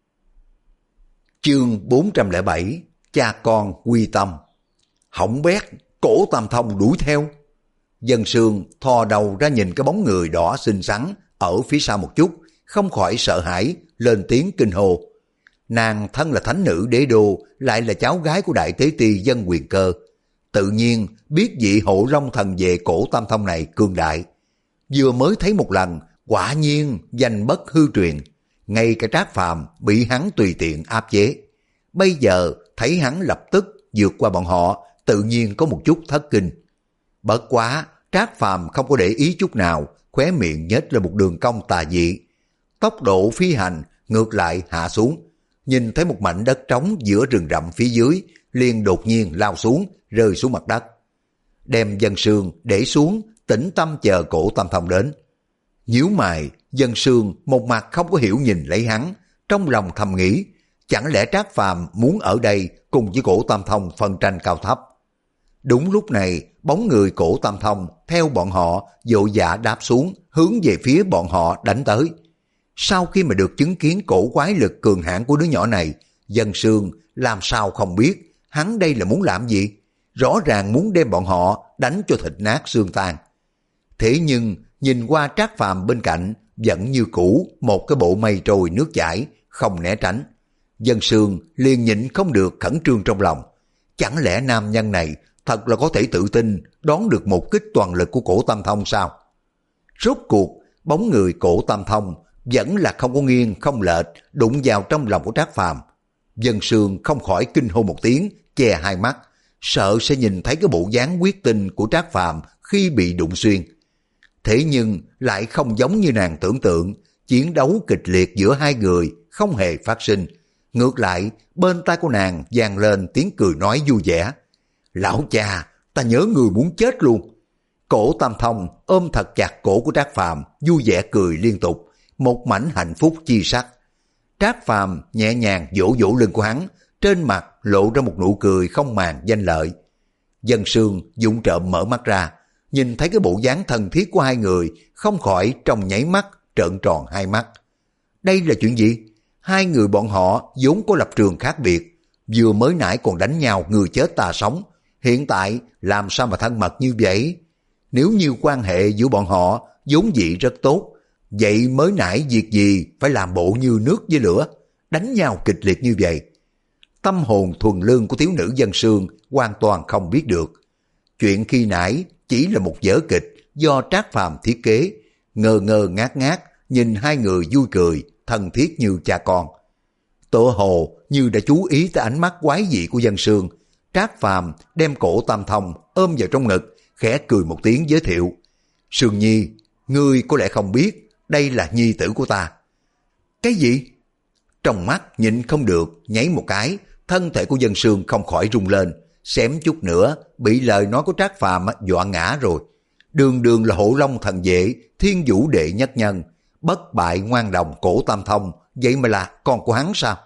Chương bốn trăm lẻ bảy, cha con quy tâm. Hỏng bét, Cổ Tam Thông đuổi theo. Dân Sương thò đầu ra nhìn cái bóng người đỏ xinh xắn ở phía sau một chút, không khỏi sợ hãi, lên tiếng kinh hô. Nàng thân là thánh nữ đế đô, lại là cháu gái của đại tế ti Dân Quyền Cơ, tự nhiên biết vị hộ long thần về Cổ Tam Thông này cường đại. Vừa mới thấy một lần, quả nhiên danh bất hư truyền, ngay cả Trác Phàm bị hắn tùy tiện áp chế. Bây giờ thấy hắn lập tức vượt qua bọn họ, tự nhiên có một chút thất kinh. Bất quá, Trác Phàm không có để ý chút nào, khóe miệng nhếch lên một đường cong tà dị. Tốc độ phi hành ngược lại hạ xuống, nhìn thấy một mảnh đất trống giữa rừng rậm phía dưới, liền đột nhiên lao xuống, rơi xuống mặt đất. Đem Dân Sương để xuống, tĩnh tâm chờ Cổ Tam Thông đến. Nhíu mày, Dân Sương một mặt không có hiểu nhìn lấy hắn, trong lòng thầm nghĩ, chẳng lẽ Trác Phàm muốn ở đây cùng với Cổ Tam Thông phân tranh cao thấp. Đúng lúc này, bóng người Cổ Tam Thông theo bọn họ vội vã đáp xuống, hướng về phía bọn họ đánh tới. Sau khi mà được chứng kiến cổ quái lực cường hãn của đứa nhỏ này, Dân Sương làm sao không biết hắn đây là muốn làm gì? Rõ ràng muốn đem bọn họ đánh cho thịt nát xương tan. Thế nhưng nhìn qua Trác Phàm bên cạnh vẫn như cũ một cái bộ mây trôi nước chảy, không né tránh. Dân Sương liền nhịn không được khẩn trương trong lòng. Chẳng lẽ nam nhân này thật là có thể tự tin đón được một kích toàn lực của Cổ Tam Thông sao? Rốt cuộc bóng người Cổ Tam Thông vẫn là không có nghiêng không lệch đụng vào trong lòng của Trác Phàm. Dân Sương không khỏi kinh hô một tiếng, che hai mắt, sợ sẽ nhìn thấy cái bộ dáng quyết tinh của Trác Phàm khi bị đụng xuyên. Thế nhưng lại không giống như nàng tưởng tượng, chiến đấu kịch liệt giữa hai người không hề phát sinh. Ngược lại, bên tai của nàng vang lên tiếng cười nói vui vẻ. Lão cha, ta nhớ người muốn chết luôn. Cổ Tam Thông ôm thật chặt cổ của Trác Phàm, vui vẻ cười liên tục, một mảnh hạnh phúc chi sắc. Trác Phàm nhẹ nhàng vỗ vỗ lưng của hắn, trên mặt lộ ra một nụ cười không màng danh lợi. Dân Sương vụng trộm mở mắt ra, nhìn thấy cái bộ dáng thân thiết của hai người, không khỏi trong nháy mắt trợn tròn hai mắt. Đây là chuyện gì? Hai người bọn họ vốn có lập trường khác biệt, vừa mới nãy còn đánh nhau người chết ta sống, hiện tại làm sao mà thân mật như vậy? Nếu như quan hệ giữa bọn họ vốn dĩ rất tốt, vậy mới nãy việc gì phải làm bộ như nước với lửa, đánh nhau kịch liệt như vậy? Tâm hồn thuần lương của thiếu nữ Dân Sương hoàn toàn không biết được. Chuyện khi nãy chỉ là một vở kịch do Trác Phàm thiết kế, ngơ ngơ ngác ngác nhìn hai người vui cười, thân thiết như cha con. Tựa hồ như đã chú ý tới ánh mắt quái dị của Dân Sương, Trác Phàm đem cổ Tam Thông ôm vào trong ngực, khẽ cười một tiếng giới thiệu. Sương Nhi, ngươi có lẽ không biết, đây là nhi tử của ta. Cái gì? Trong mắt nhịn không được, nháy một cái, thân thể của Dân Sương không khỏi rung lên, xém chút nữa bị lời nói của Trác Phàm dọa ngã rồi. Đường đường là Hổ Long thần vệ, thiên vũ đệ nhất nhân, bất bại ngoan đồng cổ Tam Thông, vậy mà là con của hắn sao?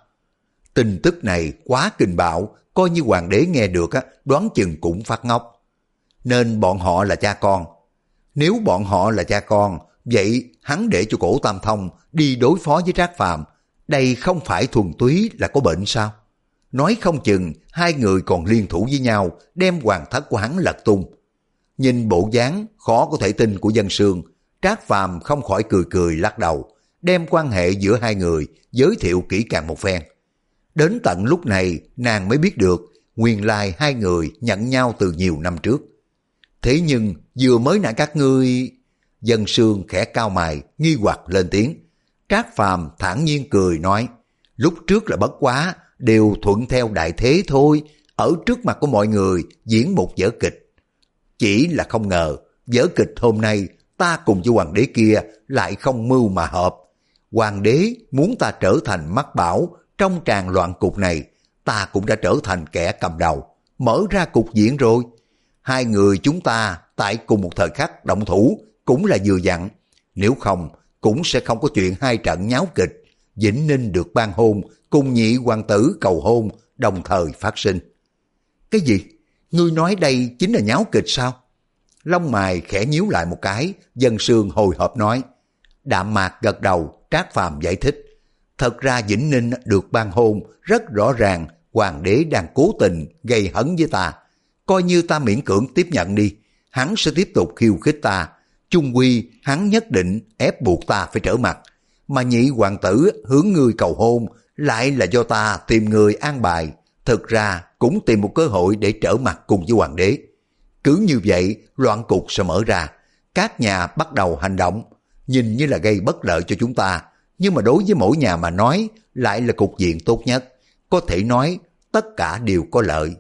Tin tức này quá kinh bạo, coi như hoàng đế nghe được đoán chừng cũng phát ngốc. Nên bọn họ là cha con. Nếu bọn họ là cha con, vậy hắn để cho cổ Tam Thông đi đối phó với Trác Phàm, đây không phải thuần túy là có bệnh sao? Nói không chừng hai người còn liên thủ với nhau đem hoàng thất của hắn lật tung. Nhìn bộ dáng khó có thể tin của Dân Sương, Trác Phàm không khỏi cười cười lắc đầu, đem quan hệ giữa hai người giới thiệu kỹ càng một phen. Đến tận lúc này nàng mới biết được nguyên lai hai người nhận nhau từ nhiều năm trước. Thế nhưng vừa mới nãy các ngươi... Dân Sương khẽ cao mày nghi hoặc lên tiếng. Trác Phàm thản nhiên cười nói, lúc trước là bất quá, đều thuận theo đại thế thôi, ở trước mặt của mọi người diễn một vở kịch. Chỉ là không ngờ, vở kịch hôm nay ta cùng với hoàng đế kia lại không mưu mà hợp. Hoàng đế muốn ta trở thành mắc bảo trong tràn loạn cục này, ta cũng đã trở thành kẻ cầm đầu, mở ra cục diện rồi. Hai người chúng ta tại cùng một thời khắc động thủ cũng là vừa dặn, nếu không cũng sẽ không có chuyện hai trận nháo kịch, Vĩnh Ninh được ban hôn cùng nhị hoàng tử cầu hôn đồng thời phát sinh. Cái gì? Ngươi nói đây chính là nháo kịch sao? Lông mày khẽ nhíu lại một cái, Dân Sương hồi hộp nói. Đạm Mạc gật đầu, Trác Phàm giải thích. Thật ra Vĩnh Ninh được ban hôn rất rõ ràng, hoàng đế đang cố tình gây hấn với ta. Coi như ta miễn cưỡng tiếp nhận đi, hắn sẽ tiếp tục khiêu khích ta. Chung quy hắn nhất định ép buộc ta phải trở mặt. Mà nhị hoàng tử hướng ngươi cầu hôn lại là do ta tìm người an bài. Thực ra cũng tìm một cơ hội để trở mặt cùng với hoàng đế. Cứ như vậy loạn cục sẽ mở ra, các nhà bắt đầu hành động, nhìn như là gây bất lợi cho chúng ta, nhưng mà đối với mỗi nhà mà nói lại là cục diện tốt nhất, có thể nói tất cả đều có lợi.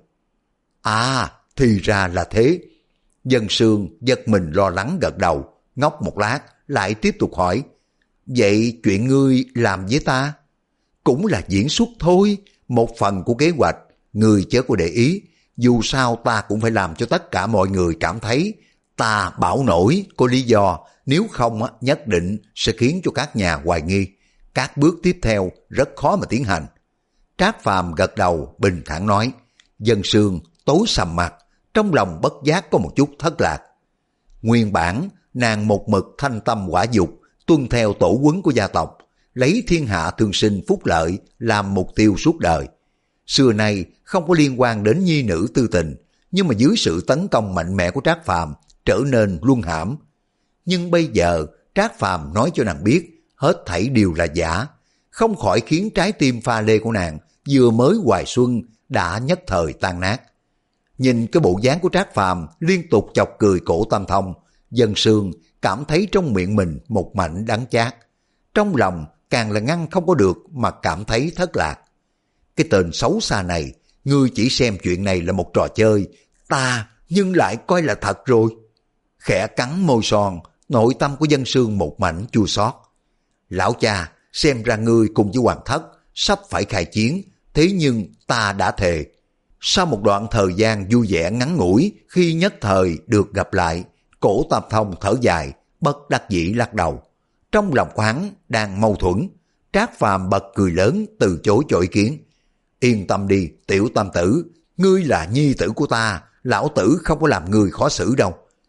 À, thì ra là thế. Dân Sương giật mình lo lắng gật đầu, ngốc một lát lại tiếp tục hỏi, vậy chuyện ngươi làm với ta? Cũng là diễn xuất thôi, một phần của kế hoạch, ngươi chớ có để ý, dù sao ta cũng phải làm cho tất cả mọi người cảm thấy ta bảo nổi có lý do, nếu không nhất định sẽ khiến cho các nhà hoài nghi. Các bước tiếp theo rất khó mà tiến hành. Trác Phàm gật đầu bình thản nói. Dân Sương tối sầm mặt, trong lòng bất giác có một chút thất lạc. Nguyên bản nàng một mực thanh tâm quả dục, tuân theo tổ huấn của gia tộc, lấy thiên hạ thương sinh phúc lợi làm mục tiêu suốt đời. Xưa nay không có liên quan đến nhi nữ tư tình, nhưng mà dưới sự tấn công mạnh mẽ của Trác Phàm trở nên luân hãm. Nhưng bây giờ Trác Phàm nói cho nàng biết hết thảy đều là giả, không khỏi khiến trái tim pha lê của nàng vừa mới hoài xuân đã nhất thời tan nát. Nhìn cái bộ dáng của Trác Phàm liên tục chọc cười cổ Tam Thông, Dân Sương cảm thấy trong miệng mình một mảnh đắng chát, trong lòng càng là ngăn không có được mà cảm thấy thất lạc. Cái tên xấu xa này, ngươi chỉ xem chuyện này là một trò chơi, ta nhưng lại coi là thật rồi. Khẽ cắn môi son, nội tâm của Dân Sương một mảnh chua xót. Lão cha, xem ra ngươi cùng với hoàng thất sắp phải khai chiến, thế nhưng ta đã thề. Sau một đoạn thời gian vui vẻ ngắn ngủi khi nhất thời được gặp lại, cổ Tam Thông thở dài, bất đắc dĩ lắc đầu. Trong lòng của hắn đang mâu thuẫn. Trác Phàm bật cười lớn từ chối cho ý kiến. Yên tâm đi, tiểu Tam tử, ngươi là nhi tử của ta, lão tử không có làm người khó xử đâu.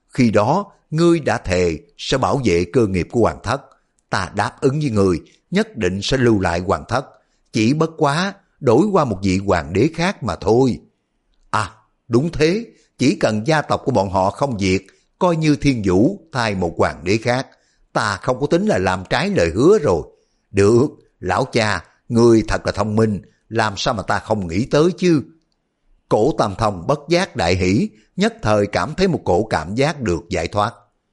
khi đó ngươi đã thề sẽ bảo vệ cơ nghiệp của hoàng thất. Ta đáp ứng với ngươi, nhất định sẽ lưu lại hoàng thất, chỉ bất quá đổi qua một vị hoàng đế khác mà thôi. À, đúng thế, chỉ cần gia tộc của bọn họ không diệt, coi như Thiên Vũ thay một hoàng đế khác, ta không có tính là làm trái lời hứa rồi. Được, lão cha, ngươi thật là thông minh, làm sao mà ta không nghĩ tới chứ. Cổ Tam Thông bất giác đại hỷ, nhất thời cảm thấy một cổ cảm giác được giải thoát.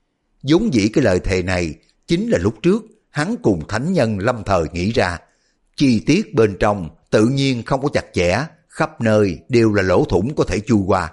Vốn dĩ cái lời thề này chính là lúc trước hắn cùng thánh nhân lâm thời nghĩ ra. Chi tiết bên trong tự nhiên không có chặt chẽ, khắp nơi đều là lỗ thủng có thể chui qua.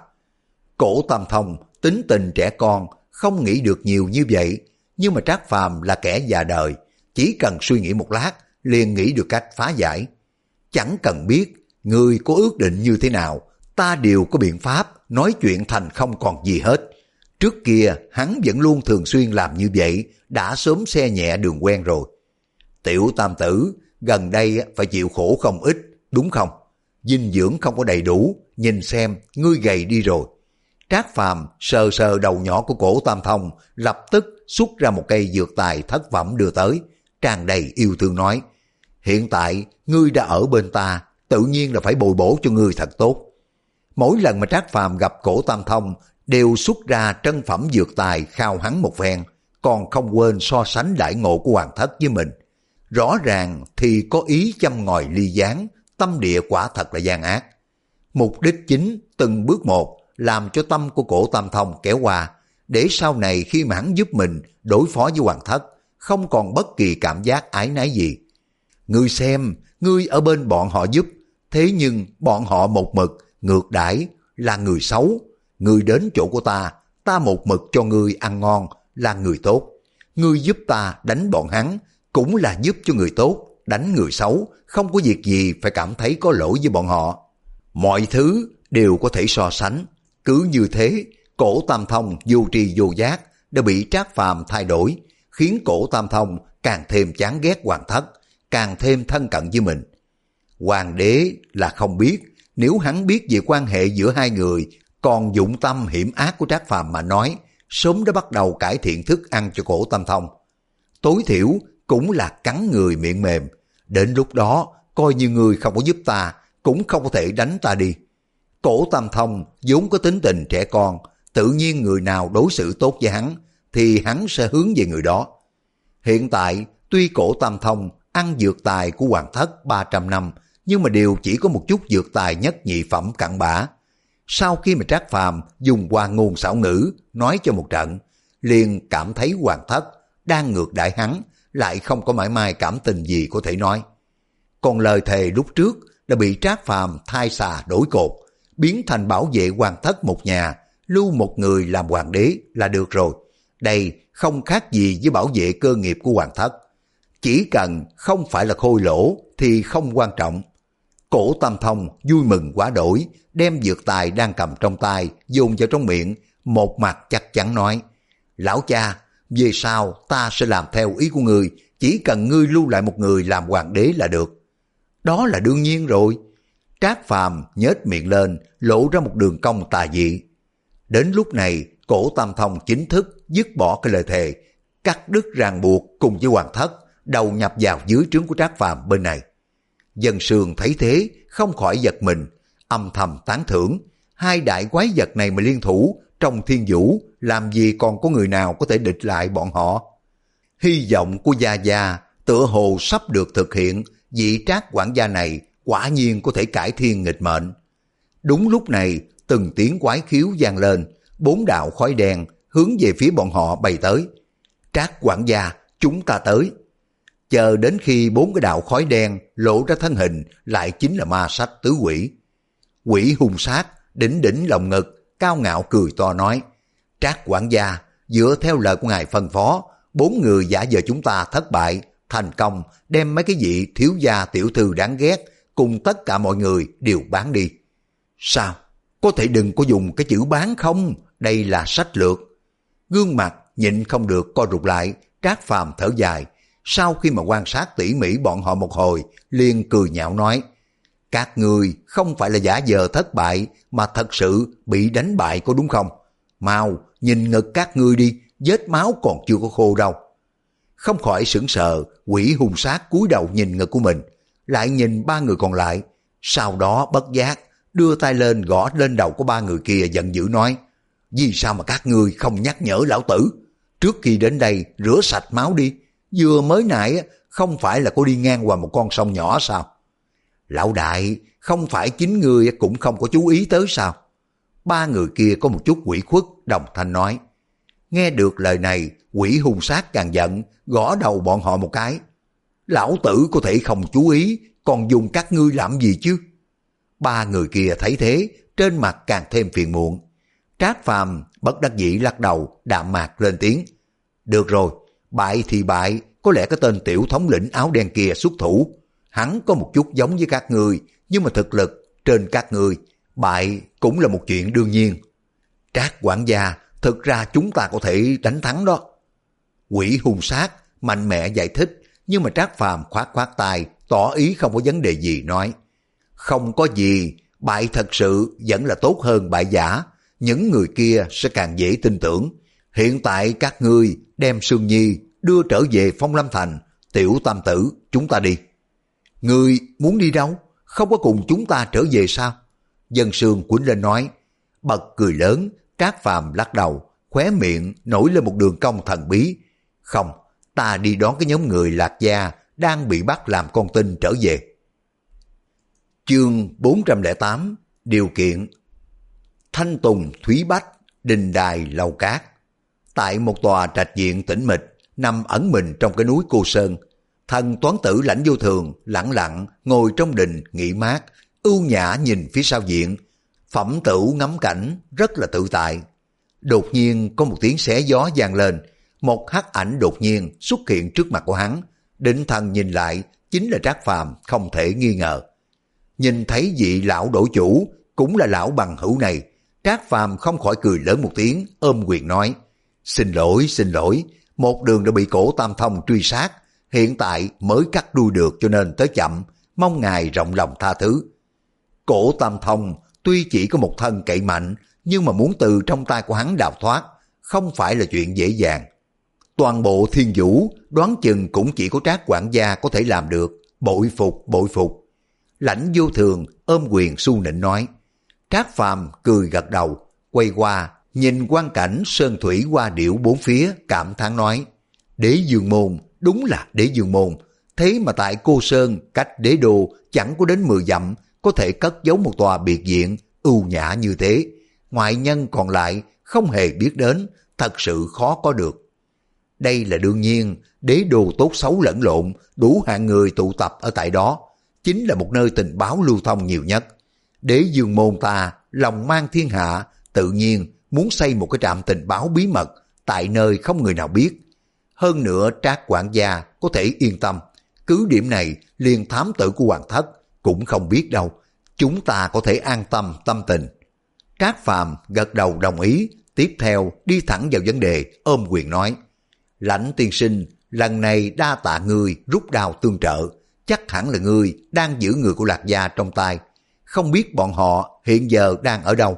Cổ Tam Thông tính tình trẻ con, không nghĩ được nhiều như vậy, nhưng mà Trác Phàm là kẻ già đời, chỉ cần suy nghĩ một lát liền nghĩ được cách phá giải. Chẳng cần biết người có ước định như thế nào, ta đều có biện pháp nói chuyện thành không còn gì hết. Trước kia hắn vẫn luôn thường xuyên làm như vậy, đã sớm xe nhẹ đường quen rồi. Tiểu tam tử, gần đây phải chịu khổ không ít, đúng không? Dinh dưỡng không có đầy đủ, nhìn xem, ngươi gầy đi rồi. Trác Phàm sờ sờ đầu nhỏ của Cổ Tam Thông, lập tức xuất ra một cây dược tài thất phẩm đưa tới, tràn đầy yêu thương nói, hiện tại ngươi đã ở bên ta, tự nhiên là phải bồi bổ cho ngươi thật tốt. Mỗi lần mà Trác Phàm gặp Cổ Tam Thông, đều xuất ra trân phẩm dược tài khao hắn một phen, còn không quên so sánh đại ngộ của hoàng thất với mình. Rõ ràng thì có ý châm ngòi ly gián, tâm địa quả thật là gian ác. Mục đích chính từng bước một làm cho tâm của Cổ Tam Thông kéo qua, để sau này khi mà hắn giúp mình đối phó với hoàng thất, không còn bất kỳ cảm giác ái nái gì. Ngươi xem, ngươi ở bên bọn họ giúp, thế nhưng bọn họ một mực ngược đãi là người xấu. Ngươi đến chỗ của ta, ta một mực cho ngươi ăn ngon là người tốt. Ngươi giúp ta đánh bọn hắn cũng là giúp cho người tốt, đánh người xấu, không có việc gì phải cảm thấy có lỗi với bọn họ. Mọi thứ đều có thể so sánh. Cứ như thế, Cổ Tam Thông vô tri vô giác đã bị Trác Phàm thay đổi, khiến Cổ Tam Thông càng thêm chán ghét hoàng thất, càng thêm thân cận với mình. Hoàng đế là không biết, nếu hắn biết về quan hệ giữa hai người, còn dụng tâm hiểm ác của Trác Phàm mà nói, sớm đã bắt đầu cải thiện thức ăn cho Cổ Tam Thông. Tối thiểu cũng là cắn người miệng mềm, đến lúc đó coi như người không có giúp ta, cũng không có thể đánh ta đi. Cổ Tam Thông vốn có tính tình trẻ con, tự nhiên người nào đối xử tốt với hắn, thì hắn sẽ hướng về người đó. Hiện tại, tuy Cổ Tam Thông ăn dược tài của hoàng thất ba trăm năm, nhưng mà đều chỉ có một chút dược tài nhất nhị phẩm cặn bã. Sau khi mà Trác Phàm dùng qua ngôn xảo ngữ nói cho một trận, liền cảm thấy hoàng thất đang ngược đãi hắn, lại không có mãi mai cảm tình gì có thể nói. Còn lời thề lúc trước đã bị Trác Phàm thay xà đổi cột, biến thành bảo vệ hoàng thất một nhà, lưu một người làm hoàng đế là được rồi. Đây không khác gì với bảo vệ cơ nghiệp của hoàng thất. Chỉ cần không phải là khôi lỗ thì không quan trọng. Cổ Tam Thông vui mừng quá đổi, đem dược tài đang cầm trong tay dồn vào trong miệng, một mặt chắc chắn nói, lão cha, về sau ta sẽ làm theo ý của ngươi, chỉ cần ngươi lưu lại một người làm hoàng đế là được. Đó là đương nhiên rồi. Trác Phàm nhếch miệng lên, lộ ra một đường cong tà dị. Đến lúc này, Cổ Tam Thông chính thức dứt bỏ cái lời thề, cắt đứt ràng buộc cùng với hoàng thất, đầu nhập vào dưới trướng của Trác Phàm bên này. Dân Sương thấy thế, không khỏi giật mình, âm thầm tán thưởng, hai đại quái vật này mà liên thủ trong Thiên Vũ, làm gì còn có người nào có thể địch lại bọn họ. Hy vọng của Gia Gia tựa hồ sắp được thực hiện, vị Trác quản gia này quả nhiên có thể cải thiên nghịch mệnh. Đúng lúc này, từng tiếng quái khiếu vang lên, bốn đạo khói đen hướng về phía bọn họ bay tới. Trác quản gia, chúng ta tới. Chờ đến khi bốn cái đạo khói đen lộ ra thân hình, lại chính là ma sách tứ quỷ. Quỷ hung sát, đỉnh đỉnh lồng ngực, cao ngạo cười to nói, Trác quản gia, dựa theo lời của ngài phân phó, bốn người giả vờ chúng ta thất bại, thành công đem mấy cái vị thiếu gia tiểu thư đáng ghét cùng tất cả mọi người đều bán đi. Sao? Có thể đừng có dùng cái chữ bán không? Đây là sách lược. Gương mặt nhịn không được co rụt lại, Trác Phàm thở dài. Sau khi mà quan sát tỉ mỉ bọn họ một hồi, liền cười nhạo nói, các người không phải là giả vờ thất bại mà thật sự bị đánh bại có đúng không? Mau, nhìn ngực các ngươi đi, vết máu còn chưa có khô đâu. Không khỏi sững sờ, quỷ hung sát cúi đầu nhìn ngực của mình, lại nhìn ba người còn lại, sau đó bất giác đưa tay lên gõ lên đầu của ba người kia giận dữ nói: vì sao mà các ngươi không nhắc nhở lão tử? Trước khi đến đây rửa sạch máu đi, vừa mới nãy không phải là có đi ngang qua một con sông nhỏ sao? Lão đại, không phải chính ngươi cũng không có chú ý tới sao? Ba người kia có một chút ủy khuất đồng thanh nói. Nghe được lời này, quỷ hung sát càng giận, gõ đầu bọn họ một cái. Lão tử có thể không chú ý, còn dùng các ngươi làm gì chứ? Ba người kia thấy thế, trên mặt càng thêm phiền muộn. Trác Phàm bất đắc dĩ lắc đầu, đạm mạc lên tiếng. Được rồi, bại thì bại, có lẽ cái tên tiểu thống lĩnh áo đen kia xuất thủ. Hắn có một chút giống với các người, nhưng mà thực lực trên các người, bại cũng là một chuyện đương nhiên. Trác quản gia, thực ra chúng ta có thể đánh thắng đó. Quỷ hung sát mạnh mẽ giải thích, nhưng mà Trác Phàm khoát khoát tay, tỏ ý không có vấn đề gì nói. Không có gì, bại thật sự vẫn là tốt hơn bại giả, những người kia sẽ càng dễ tin tưởng. Hiện tại các ngươi đem Sương Nhi đưa trở về Phong Lâm Thành, tiểu tam tử, chúng ta đi. Ngươi muốn đi đâu? Không có cùng chúng ta trở về sao? Dân Sương quýnh lên nói. Bật cười lớn, Trác Phàm lắc đầu, khóe miệng nổi lên một đường cong thần bí. Không, ta đi đón cái nhóm người Lạc Gia đang bị bắt làm con tin trở về. Chương bốn trăm lẻ tám, điều kiện. Thanh Tùng, Thúy Bách, Đình Đài, Lầu Cát. Tại một tòa trạch viện tĩnh mịch, nằm ẩn mình trong cái núi Cô Sơn, thần toán tử Lãnh Vô Thường lặng lặng ngồi trong đình nghỉ mát, ưu nhã nhìn phía sau viện, phẩm tửu ngắm cảnh rất là tự tại. Đột nhiên có một tiếng xé gió vang lên, một hắc ảnh đột nhiên xuất hiện trước mặt của hắn. Định thần nhìn lại, chính là Trác Phàm không thể nghi ngờ. Nhìn thấy vị lão đổi chủ, cũng là lão bằng hữu này, Trác Phàm không khỏi cười lớn một tiếng, ôm quyền nói: xin lỗi, xin lỗi, một đường đã bị Cổ Tam Thông truy sát, hiện tại mới cắt đuôi được cho nên tới chậm, mong ngài rộng lòng tha thứ. Cổ Tam Thông tuy chỉ có một thân cậy mạnh, nhưng mà muốn từ trong tay của hắn đào thoát, không phải là chuyện dễ dàng. Toàn bộ Thiên Vũ đoán chừng cũng chỉ có Trác quản gia có thể làm được, bội phục, bội phục. Lãnh Vô Thường ôm quyền su nịnh nói. Trác Phàm cười gật đầu, quay qua nhìn quang cảnh sơn thủy hoa điệu bốn phía, cảm thán nói: Đế Dương Môn đúng là Đế Dương Môn, thế mà tại Cô Sơn cách đế đô chẳng có đến mười dặm, có thể cất giấu một tòa biệt viện ưu nhã như thế, ngoại nhân còn lại không hề biết đến, thật sự khó có được. Đây là đương nhiên, đế đô tốt xấu lẫn lộn, đủ hạng người tụ tập ở tại đó, chính là một nơi tình báo lưu thông nhiều nhất. Đế Dương Môn ta lòng mang thiên hạ, tự nhiên muốn xây một cái trạm tình báo bí mật tại nơi không người nào biết. Hơn nữa Trác quản gia có thể yên tâm, cứ điểm này liền thám tử của Hoàng Thất cũng không biết đâu, chúng ta có thể an tâm tâm tình. Trác Phàm gật đầu đồng ý, tiếp theo đi thẳng vào vấn đề, ôm quyền nói: Lãnh tiên sinh, lần này đa tạ ngươi rút đao tương trợ, chắc hẳn là ngươi đang giữ người của Lạc Gia trong tay, không biết bọn họ hiện giờ đang ở đâu.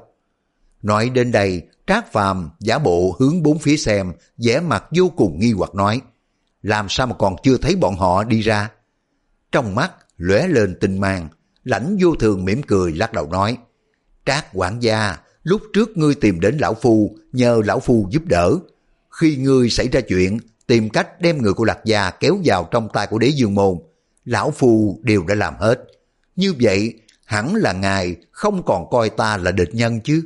Nói đến đây, Trác Phàm giả bộ hướng bốn phía xem, vẻ mặt vô cùng nghi hoặc nói: làm sao mà còn chưa thấy bọn họ đi ra? Trong mắt lóe lên tinh mang, Lãnh Vô Thường mỉm cười lắc đầu nói: Trác quản gia, lúc trước ngươi tìm đến lão phu, nhờ lão phu giúp đỡ. Khi ngươi xảy ra chuyện, tìm cách đem người của Lạc Gia kéo vào trong tay của Đế Dương Môn, lão phu đều đã làm hết. Như vậy, hẳn là ngài không còn coi ta là địch nhân chứ?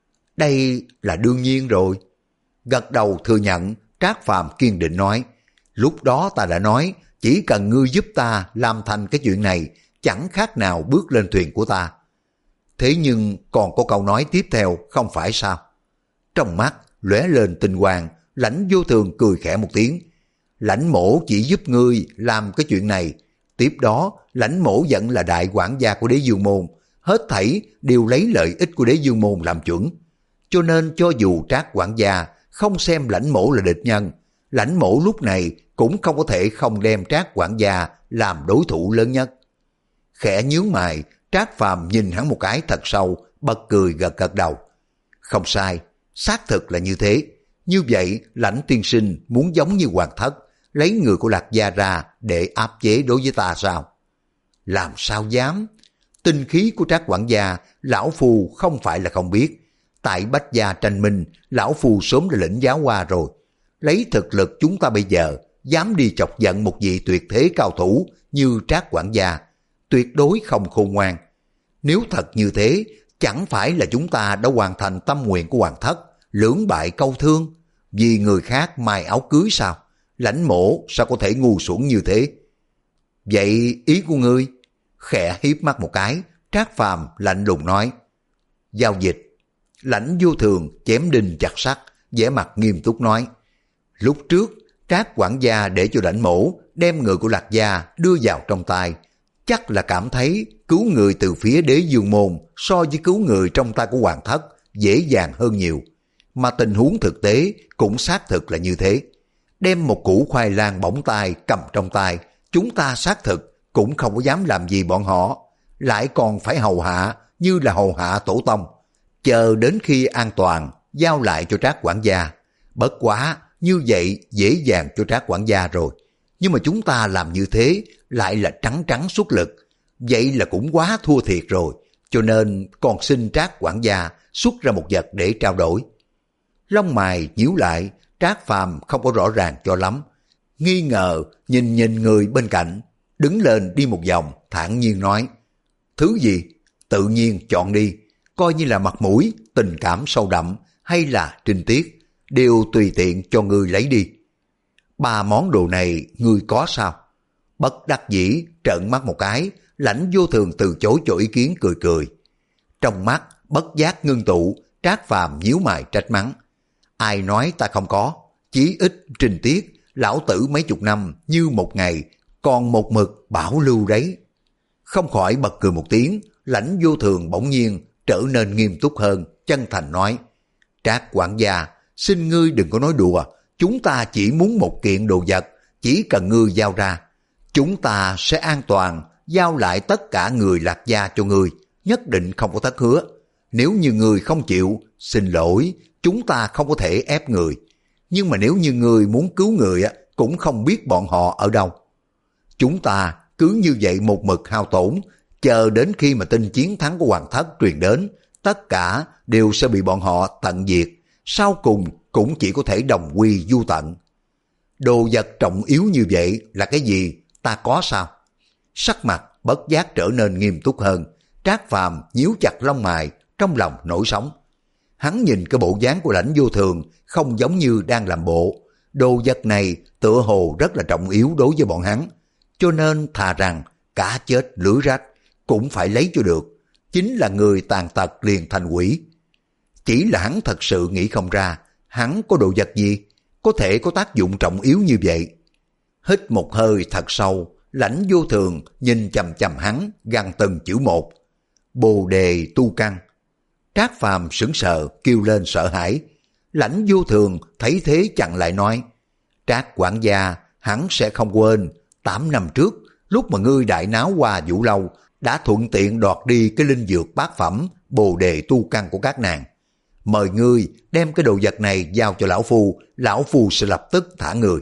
Đây là đương nhiên rồi. Gật đầu thừa nhận, Trác Phàm kiên định nói: lúc đó ta đã nói, chỉ cần ngươi giúp ta làm thành cái chuyện này, chẳng khác nào bước lên thuyền của ta. Thế nhưng còn có câu nói tiếp theo không phải sao? Trong mắt lóe lên tinh quang, Lãnh Vô Thường cười khẽ một tiếng: Lãnh mổ chỉ giúp ngươi làm cái chuyện này, tiếp đó Lãnh mổ vẫn là đại quản gia của Đế Dương Môn, hết thảy đều lấy lợi ích của Đế Dương Môn làm chuẩn. Cho nên cho dù Trác quản gia không xem Lãnh mổ là địch nhân, Lãnh mổ lúc này cũng không có thể không đem Trác quản gia làm đối thủ lớn nhất. Khẽ nhướng mày, Trác Phàm nhìn hắn một cái thật sâu, bật cười gật gật đầu. Không sai, xác thực là như thế. Như vậy Lãnh tiên sinh muốn giống như Hoàng thất, lấy người của Lạc gia ra để áp chế đối với ta sao? Làm sao dám? Tinh khí của Trác quản gia, lão phu không phải là không biết. Tại Bách gia tranh minh, lão phu sớm đã lĩnh giáo qua rồi. Lấy thực lực chúng ta bây giờ, dám đi chọc giận một vị tuyệt thế cao thủ như Trác quản gia, tuyệt đối không khôn ngoan. Nếu thật như thế, chẳng phải là chúng ta đã hoàn thành tâm nguyện của Hoàng thất, lưỡng bại câu thương, vì người khác mai áo cưới sao? Lãnh mổ sao có thể ngu xuẩn như thế? Vậy ý của ngươi? Khẽ hiếp mắt một cái, Trác Phàm lạnh lùng nói. Giao dịch. Lãnh Vô Thường chém đinh chặt sắt, vẻ mặt nghiêm túc nói. Lúc trước, Trác quản gia để cho Lãnh mổ đem người của Lạc gia đưa vào trong tay, chắc là cảm thấy cứu người từ phía Đế Dương môn so với cứu người trong tay của Hoàng thất dễ dàng hơn nhiều. Mà tình huống thực tế cũng xác thực là như thế. Đem một củ khoai lang bỏng tai cầm trong tay, chúng ta xác thực cũng không có dám làm gì bọn họ, lại còn phải hầu hạ như là hầu hạ tổ tông, chờ đến khi an toàn giao lại cho Trác quản gia. Bất quá như vậy dễ dàng cho Trác quản gia rồi, nhưng mà chúng ta làm như thế lại là trắng trắng xuất lực, vậy là cũng quá thua thiệt rồi, cho nên còn xin Trác quản gia xuất ra một vật để trao đổi. Lông mày nhíu lại, Trác Phàm không có rõ ràng cho lắm, nghi ngờ nhìn nhìn người bên cạnh, đứng lên đi một vòng, thản nhiên nói, thứ gì? Tự nhiên chọn đi, coi như là mặt mũi, tình cảm sâu đậm hay là trinh tiết, đều tùy tiện cho ngươi lấy đi. Ba món đồ này ngươi có sao? Bất đắc dĩ trợn mắt một cái, Lãnh Vô Thường từ chối cho ý kiến, cười cười. Trong mắt bất giác ngưng tụ, Trác Phàm nhíu mày trách mắng. Ai nói ta không có, chí ít trình tiết, lão tử mấy chục năm như một ngày, còn một mực bảo lưu đấy. Không khỏi bật cười một tiếng, Lãnh Vô Thường bỗng nhiên trở nên nghiêm túc hơn, chân thành nói. Trác quản gia, xin ngươi đừng có nói đùa, chúng ta chỉ muốn một kiện đồ vật, chỉ cần ngươi giao ra, chúng ta sẽ an toàn giao lại tất cả người Lạc gia cho ngươi, nhất định không có thất hứa. Nếu như ngươi không chịu, xin lỗi, chúng ta không có thể ép người. Nhưng mà nếu như ngươi muốn cứu người, cũng không biết bọn họ ở đâu. Chúng ta cứ như vậy một mực hao tổn, chờ đến khi mà tin chiến thắng của Hoàng thất truyền đến, tất cả đều sẽ bị bọn họ tận diệt, sau cùng cũng chỉ có thể đồng quy du tận. Đồ vật trọng yếu như vậy là cái gì, ta có sao? Sắc mặt bất giác trở nên nghiêm túc hơn, Trác Phàm nhíu chặt lông mày, trong lòng nổi sóng. Hắn nhìn cái bộ dáng của Lãnh Vô Thường không giống như đang làm bộ, đồ vật này tựa hồ rất là trọng yếu đối với bọn hắn, cho nên thà rằng cá chết lưới rách cũng phải lấy cho được, chính là người tàn tật liền thành quỷ. Chỉ là hắn thật sự nghĩ không ra, hắn có đồ vật gì có thể có tác dụng trọng yếu như vậy. Hít một hơi thật sâu, Lãnh Vô Thường nhìn chằm chằm hắn, gằn từng chữ một. Bồ đề tu căn. Trác Phàm sững sờ kêu lên sợ hãi. Lãnh Vô Thường thấy thế chặn lại nói, Trác quản gia hắn sẽ không quên, tám năm trước lúc mà ngươi đại náo qua Vũ Lâu đã thuận tiện đoạt đi cái linh dược bát phẩm bồ đề tu căn của các nàng. Mời ngươi đem cái đồ vật này giao cho lão phu, lão phu sẽ lập tức thả người.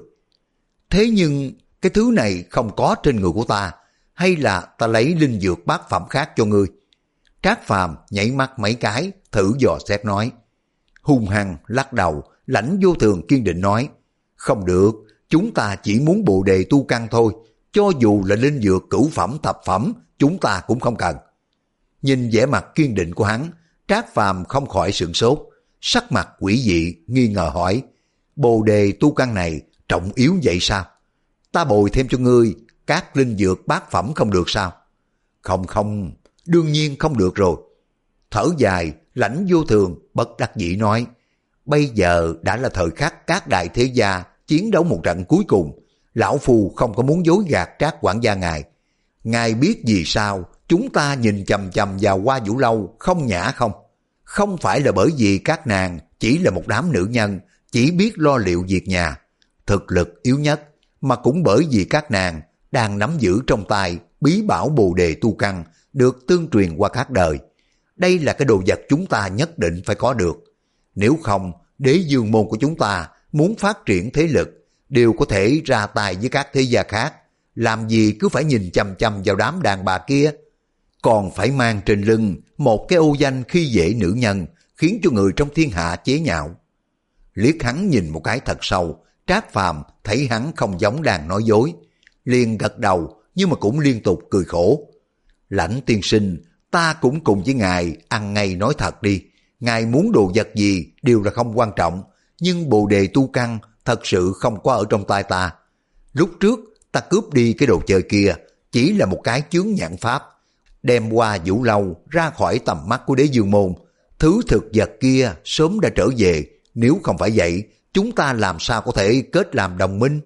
Thế nhưng cái thứ này không có trên người của ta, hay là ta lấy linh dược bát phẩm khác cho ngươi? Trác Phàm nhảy mắt mấy cái, thử dò xét nói. Hung hăng lắc đầu, Lãnh Vô Thường kiên định nói, không được, chúng ta chỉ muốn bồ đề tu căn thôi, cho dù là linh dược cửu phẩm thập phẩm, chúng ta cũng không cần. Nhìn vẻ mặt kiên định của hắn, Trác Phàm không khỏi sửng sốt, sắc mặt quỷ dị, nghi ngờ hỏi, bồ đề tu căn này trọng yếu vậy sao? Ta bồi thêm cho ngươi các linh dược bát phẩm không được sao? Không không, đương nhiên không được rồi. Thở dài, Lãnh Vô Thường bất đắc dĩ nói, bây giờ đã là thời khắc các đại thế gia chiến đấu một trận cuối cùng, lão phu không có muốn dối gạt Trác quản gia ngài. Ngài biết vì sao chúng ta nhìn chằm chằm vào Hoa Vũ Lâu không nhã không? Không phải là bởi vì các nàng chỉ là một đám nữ nhân, chỉ biết lo liệu việc nhà, thực lực yếu nhất, mà cũng bởi vì các nàng đang nắm giữ trong tay bí bảo bồ đề tu căn được tương truyền qua các đời. Đây là cái đồ vật chúng ta nhất định phải có được. Nếu không, Đế Dương môn của chúng ta muốn phát triển thế lực, đều có thể ra tay với các thế gia khác. Làm gì cứ phải nhìn chăm chăm vào đám đàn bà kia, còn phải mang trên lưng một cái ô danh khi dễ nữ nhân, khiến cho người trong thiên hạ chế nhạo. Liếc hắn nhìn một cái thật sâu, Trác Phàm thấy hắn không giống đang nói dối, liền gật đầu nhưng mà cũng liên tục cười khổ. Lãnh tiên sinh, ta cũng cùng với ngài ăn ngay nói thật đi, ngài muốn đồ vật gì đều là không quan trọng, nhưng bồ đề tu căn thật sự không có ở trong tay ta. Lúc trước ta cướp đi cái đồ chơi kia chỉ là một cái chướng nhãn pháp, đem qua Vũ Lâu ra khỏi tầm mắt của Đế Dương môn. Thứ thực vật kia sớm đã trở về, nếu không phải vậy chúng ta làm sao có thể kết làm đồng minh.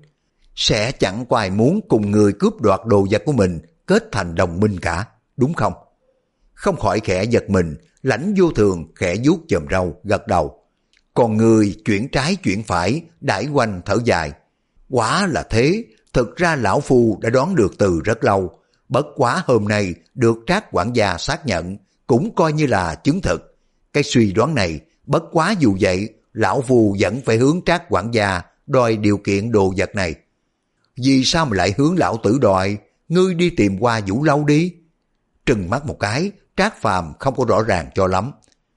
Sẽ chẳng có ai muốn cùng người cướp đoạt đồ vật của mình kết thành đồng minh cả, đúng không? Không khỏi khẽ giật mình, Lãnh Vô Thường khẽ vuốt chòm râu gật đầu. Còn người chuyển trái chuyển phải, đãi quanh thở dài. Quả là thế, thực ra lão phu đã đoán được từ rất lâu, bất quá hôm nay được Trác quản gia xác nhận, cũng coi như là chứng thực. Cái suy đoán này, bất quá dù vậy, lão phu vẫn phải hướng Trác quản gia đòi điều kiện đồ vật này. Vì sao mà lại hướng lão tử đòi? Ngươi đi tìm qua Vũ Lâu đi. Trừng mắt một cái, Trác Phàm không có rõ ràng cho lắm.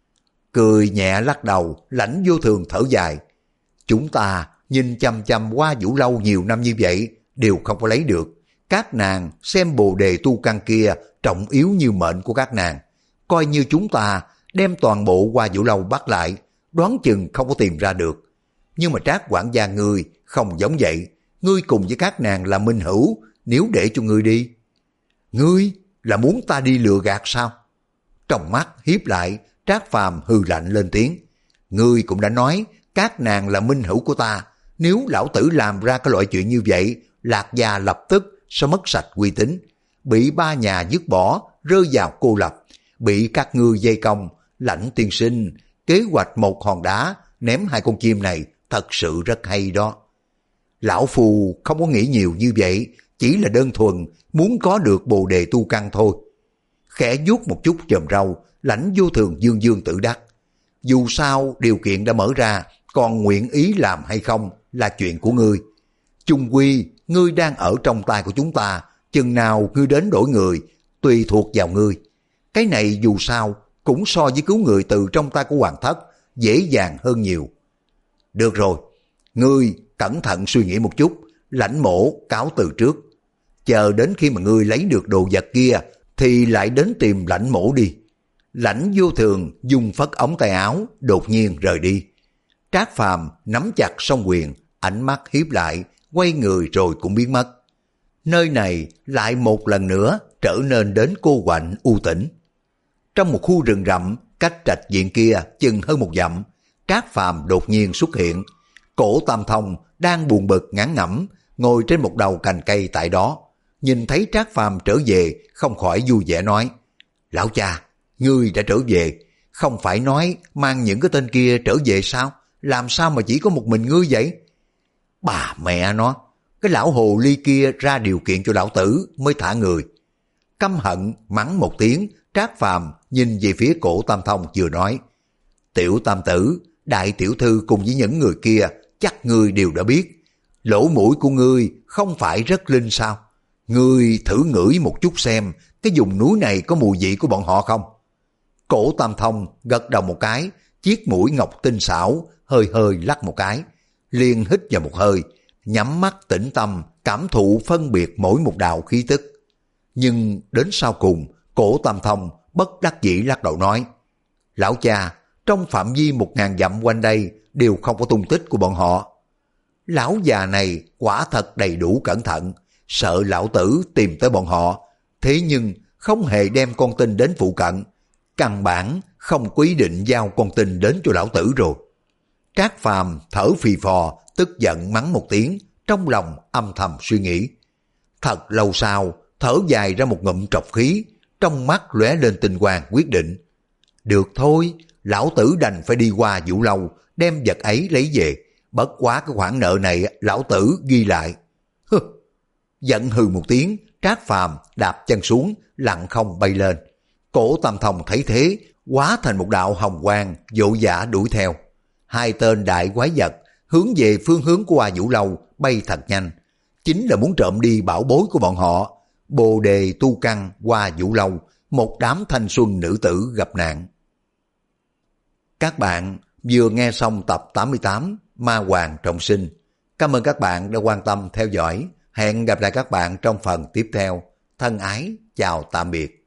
Cười nhẹ lắc đầu, Lãnh Vô Thường thở dài. Chúng ta nhìn chăm chăm qua Vũ Lâu nhiều năm như vậy, đều không có lấy được. Các nàng xem bồ đề tu căn kia trọng yếu như mệnh của các nàng. Coi như chúng ta đem toàn bộ qua Vũ Lâu bắt lại, đoán chừng không có tìm ra được. Nhưng mà Trác quản gia ngươi không giống vậy. Ngươi cùng với các nàng là minh hữu, nếu để cho ngươi đi. Ngươi là muốn ta đi lừa gạt sao? Trong mắt hiếp lại, Trác Phàm hừ lạnh lên tiếng. Ngươi cũng đã nói các nàng là minh hữu của ta, nếu lão tử làm ra cái loại chuyện như vậy, Lạc gia lập tức sẽ mất sạch uy tín, bị ba nhà dứt bỏ, rơi vào cô lập, bị các ngươi dây công. Lãnh tiên sinh, kế hoạch một hòn đá ném hai con chim này thật sự rất hay đó. Lão phù không có nghĩ nhiều như vậy, chỉ là đơn thuần muốn có được bồ đề tu căn thôi. Khẽ vuốt một chút chòm râu, Lãnh Vô Thường dương dương tự đắc. Dù sao điều kiện đã mở ra, còn nguyện ý làm hay không là chuyện của ngươi. Chung quy, ngươi đang ở trong tay của chúng ta, chừng nào ngươi đến đổi người, tùy thuộc vào ngươi. Cái này dù sao cũng so với cứu người từ trong tay của Hoàng Thất dễ dàng hơn nhiều. Được rồi, ngươi cẩn thận suy nghĩ một chút, Lãnh mổ cáo từ trước. Chờ đến khi mà ngươi lấy được đồ vật kia thì lại đến tìm Lãnh mổ đi. Lãnh Vô Thường dùng phất ống tay áo, đột nhiên rời đi. Trác Phàm nắm chặt song quyền, ánh mắt hiếp lại, quay người rồi cũng biến mất. Nơi này lại một lần nữa trở nên đến cô quạnh u tĩnh. Trong một khu rừng rậm, cách trạch viện kia chừng hơn một dặm, Trác Phàm đột nhiên xuất hiện. Cổ Tam Thông đang buồn bực ngán ngẩm, ngồi trên một đầu cành cây tại đó. Nhìn thấy Trác Phàm trở về, không khỏi vui vẻ nói. Lão cha, ngươi đã trở về, không phải nói mang những cái tên kia trở về sao? Làm sao mà chỉ có một mình ngươi vậy? Bà mẹ nó, cái lão hồ ly kia ra điều kiện cho lão tử mới thả người. Căm hận mắng một tiếng, Trác Phàm nhìn về phía Cổ Tam Thông vừa nói. Tiểu tam tử, đại tiểu thư cùng với những người kia chắc ngươi đều đã biết. Lỗ mũi của ngươi không phải rất linh sao? Ngươi thử ngửi một chút xem cái vùng núi này có mùi vị của bọn họ không? Cổ Tam Thông gật đầu một cái, chiếc mũi ngọc tinh xảo hơi hơi lắc một cái, liền hít vào một hơi, nhắm mắt tĩnh tâm cảm thụ phân biệt mỗi một đạo khí tức. Nhưng đến sau cùng, Cổ Tam Thông bất đắc dĩ lắc đầu nói. Lão cha, trong phạm vi một ngàn dặm quanh đây đều không có tung tích của bọn họ. Lão già này quả thật đầy đủ cẩn thận, sợ lão tử tìm tới bọn họ, thế nhưng không hề đem con tin đến phụ cận, căn bản không có ý định giao con tin đến cho lão tử rồi. Trác Phàm thở phì phò, tức giận mắng một tiếng, trong lòng âm thầm suy nghĩ. Thật lâu sau, thở dài ra một ngụm trọc khí, trong mắt lóe lên tinh quang quyết định. Được thôi, lão tử đành phải đi qua Vũ Lâu, đem vật ấy lấy về, bất quá cái khoản nợ này lão tử ghi lại. Hừ. Giận hừ một tiếng, Trác Phàm đạp chân xuống, lặng không bay lên. Cổ Tam Thông thấy thế, hóa thành một đạo hồng quang, vội vã đuổi theo. hai tên đại quái vật hướng về phương hướng của Hoa Vũ Lâu bay thật nhanh, chính là muốn trộm đi bảo bối của bọn họ, Bồ Đề Tu Căn Hoa Vũ Lâu, một đám thanh xuân nữ tử gặp nạn. Các bạn vừa nghe xong tập tám mươi tám Ma Hoàng Trọng Sinh. Cảm ơn các bạn đã quan tâm theo dõi. Hẹn gặp lại các bạn trong phần tiếp theo. Thân ái, chào tạm biệt.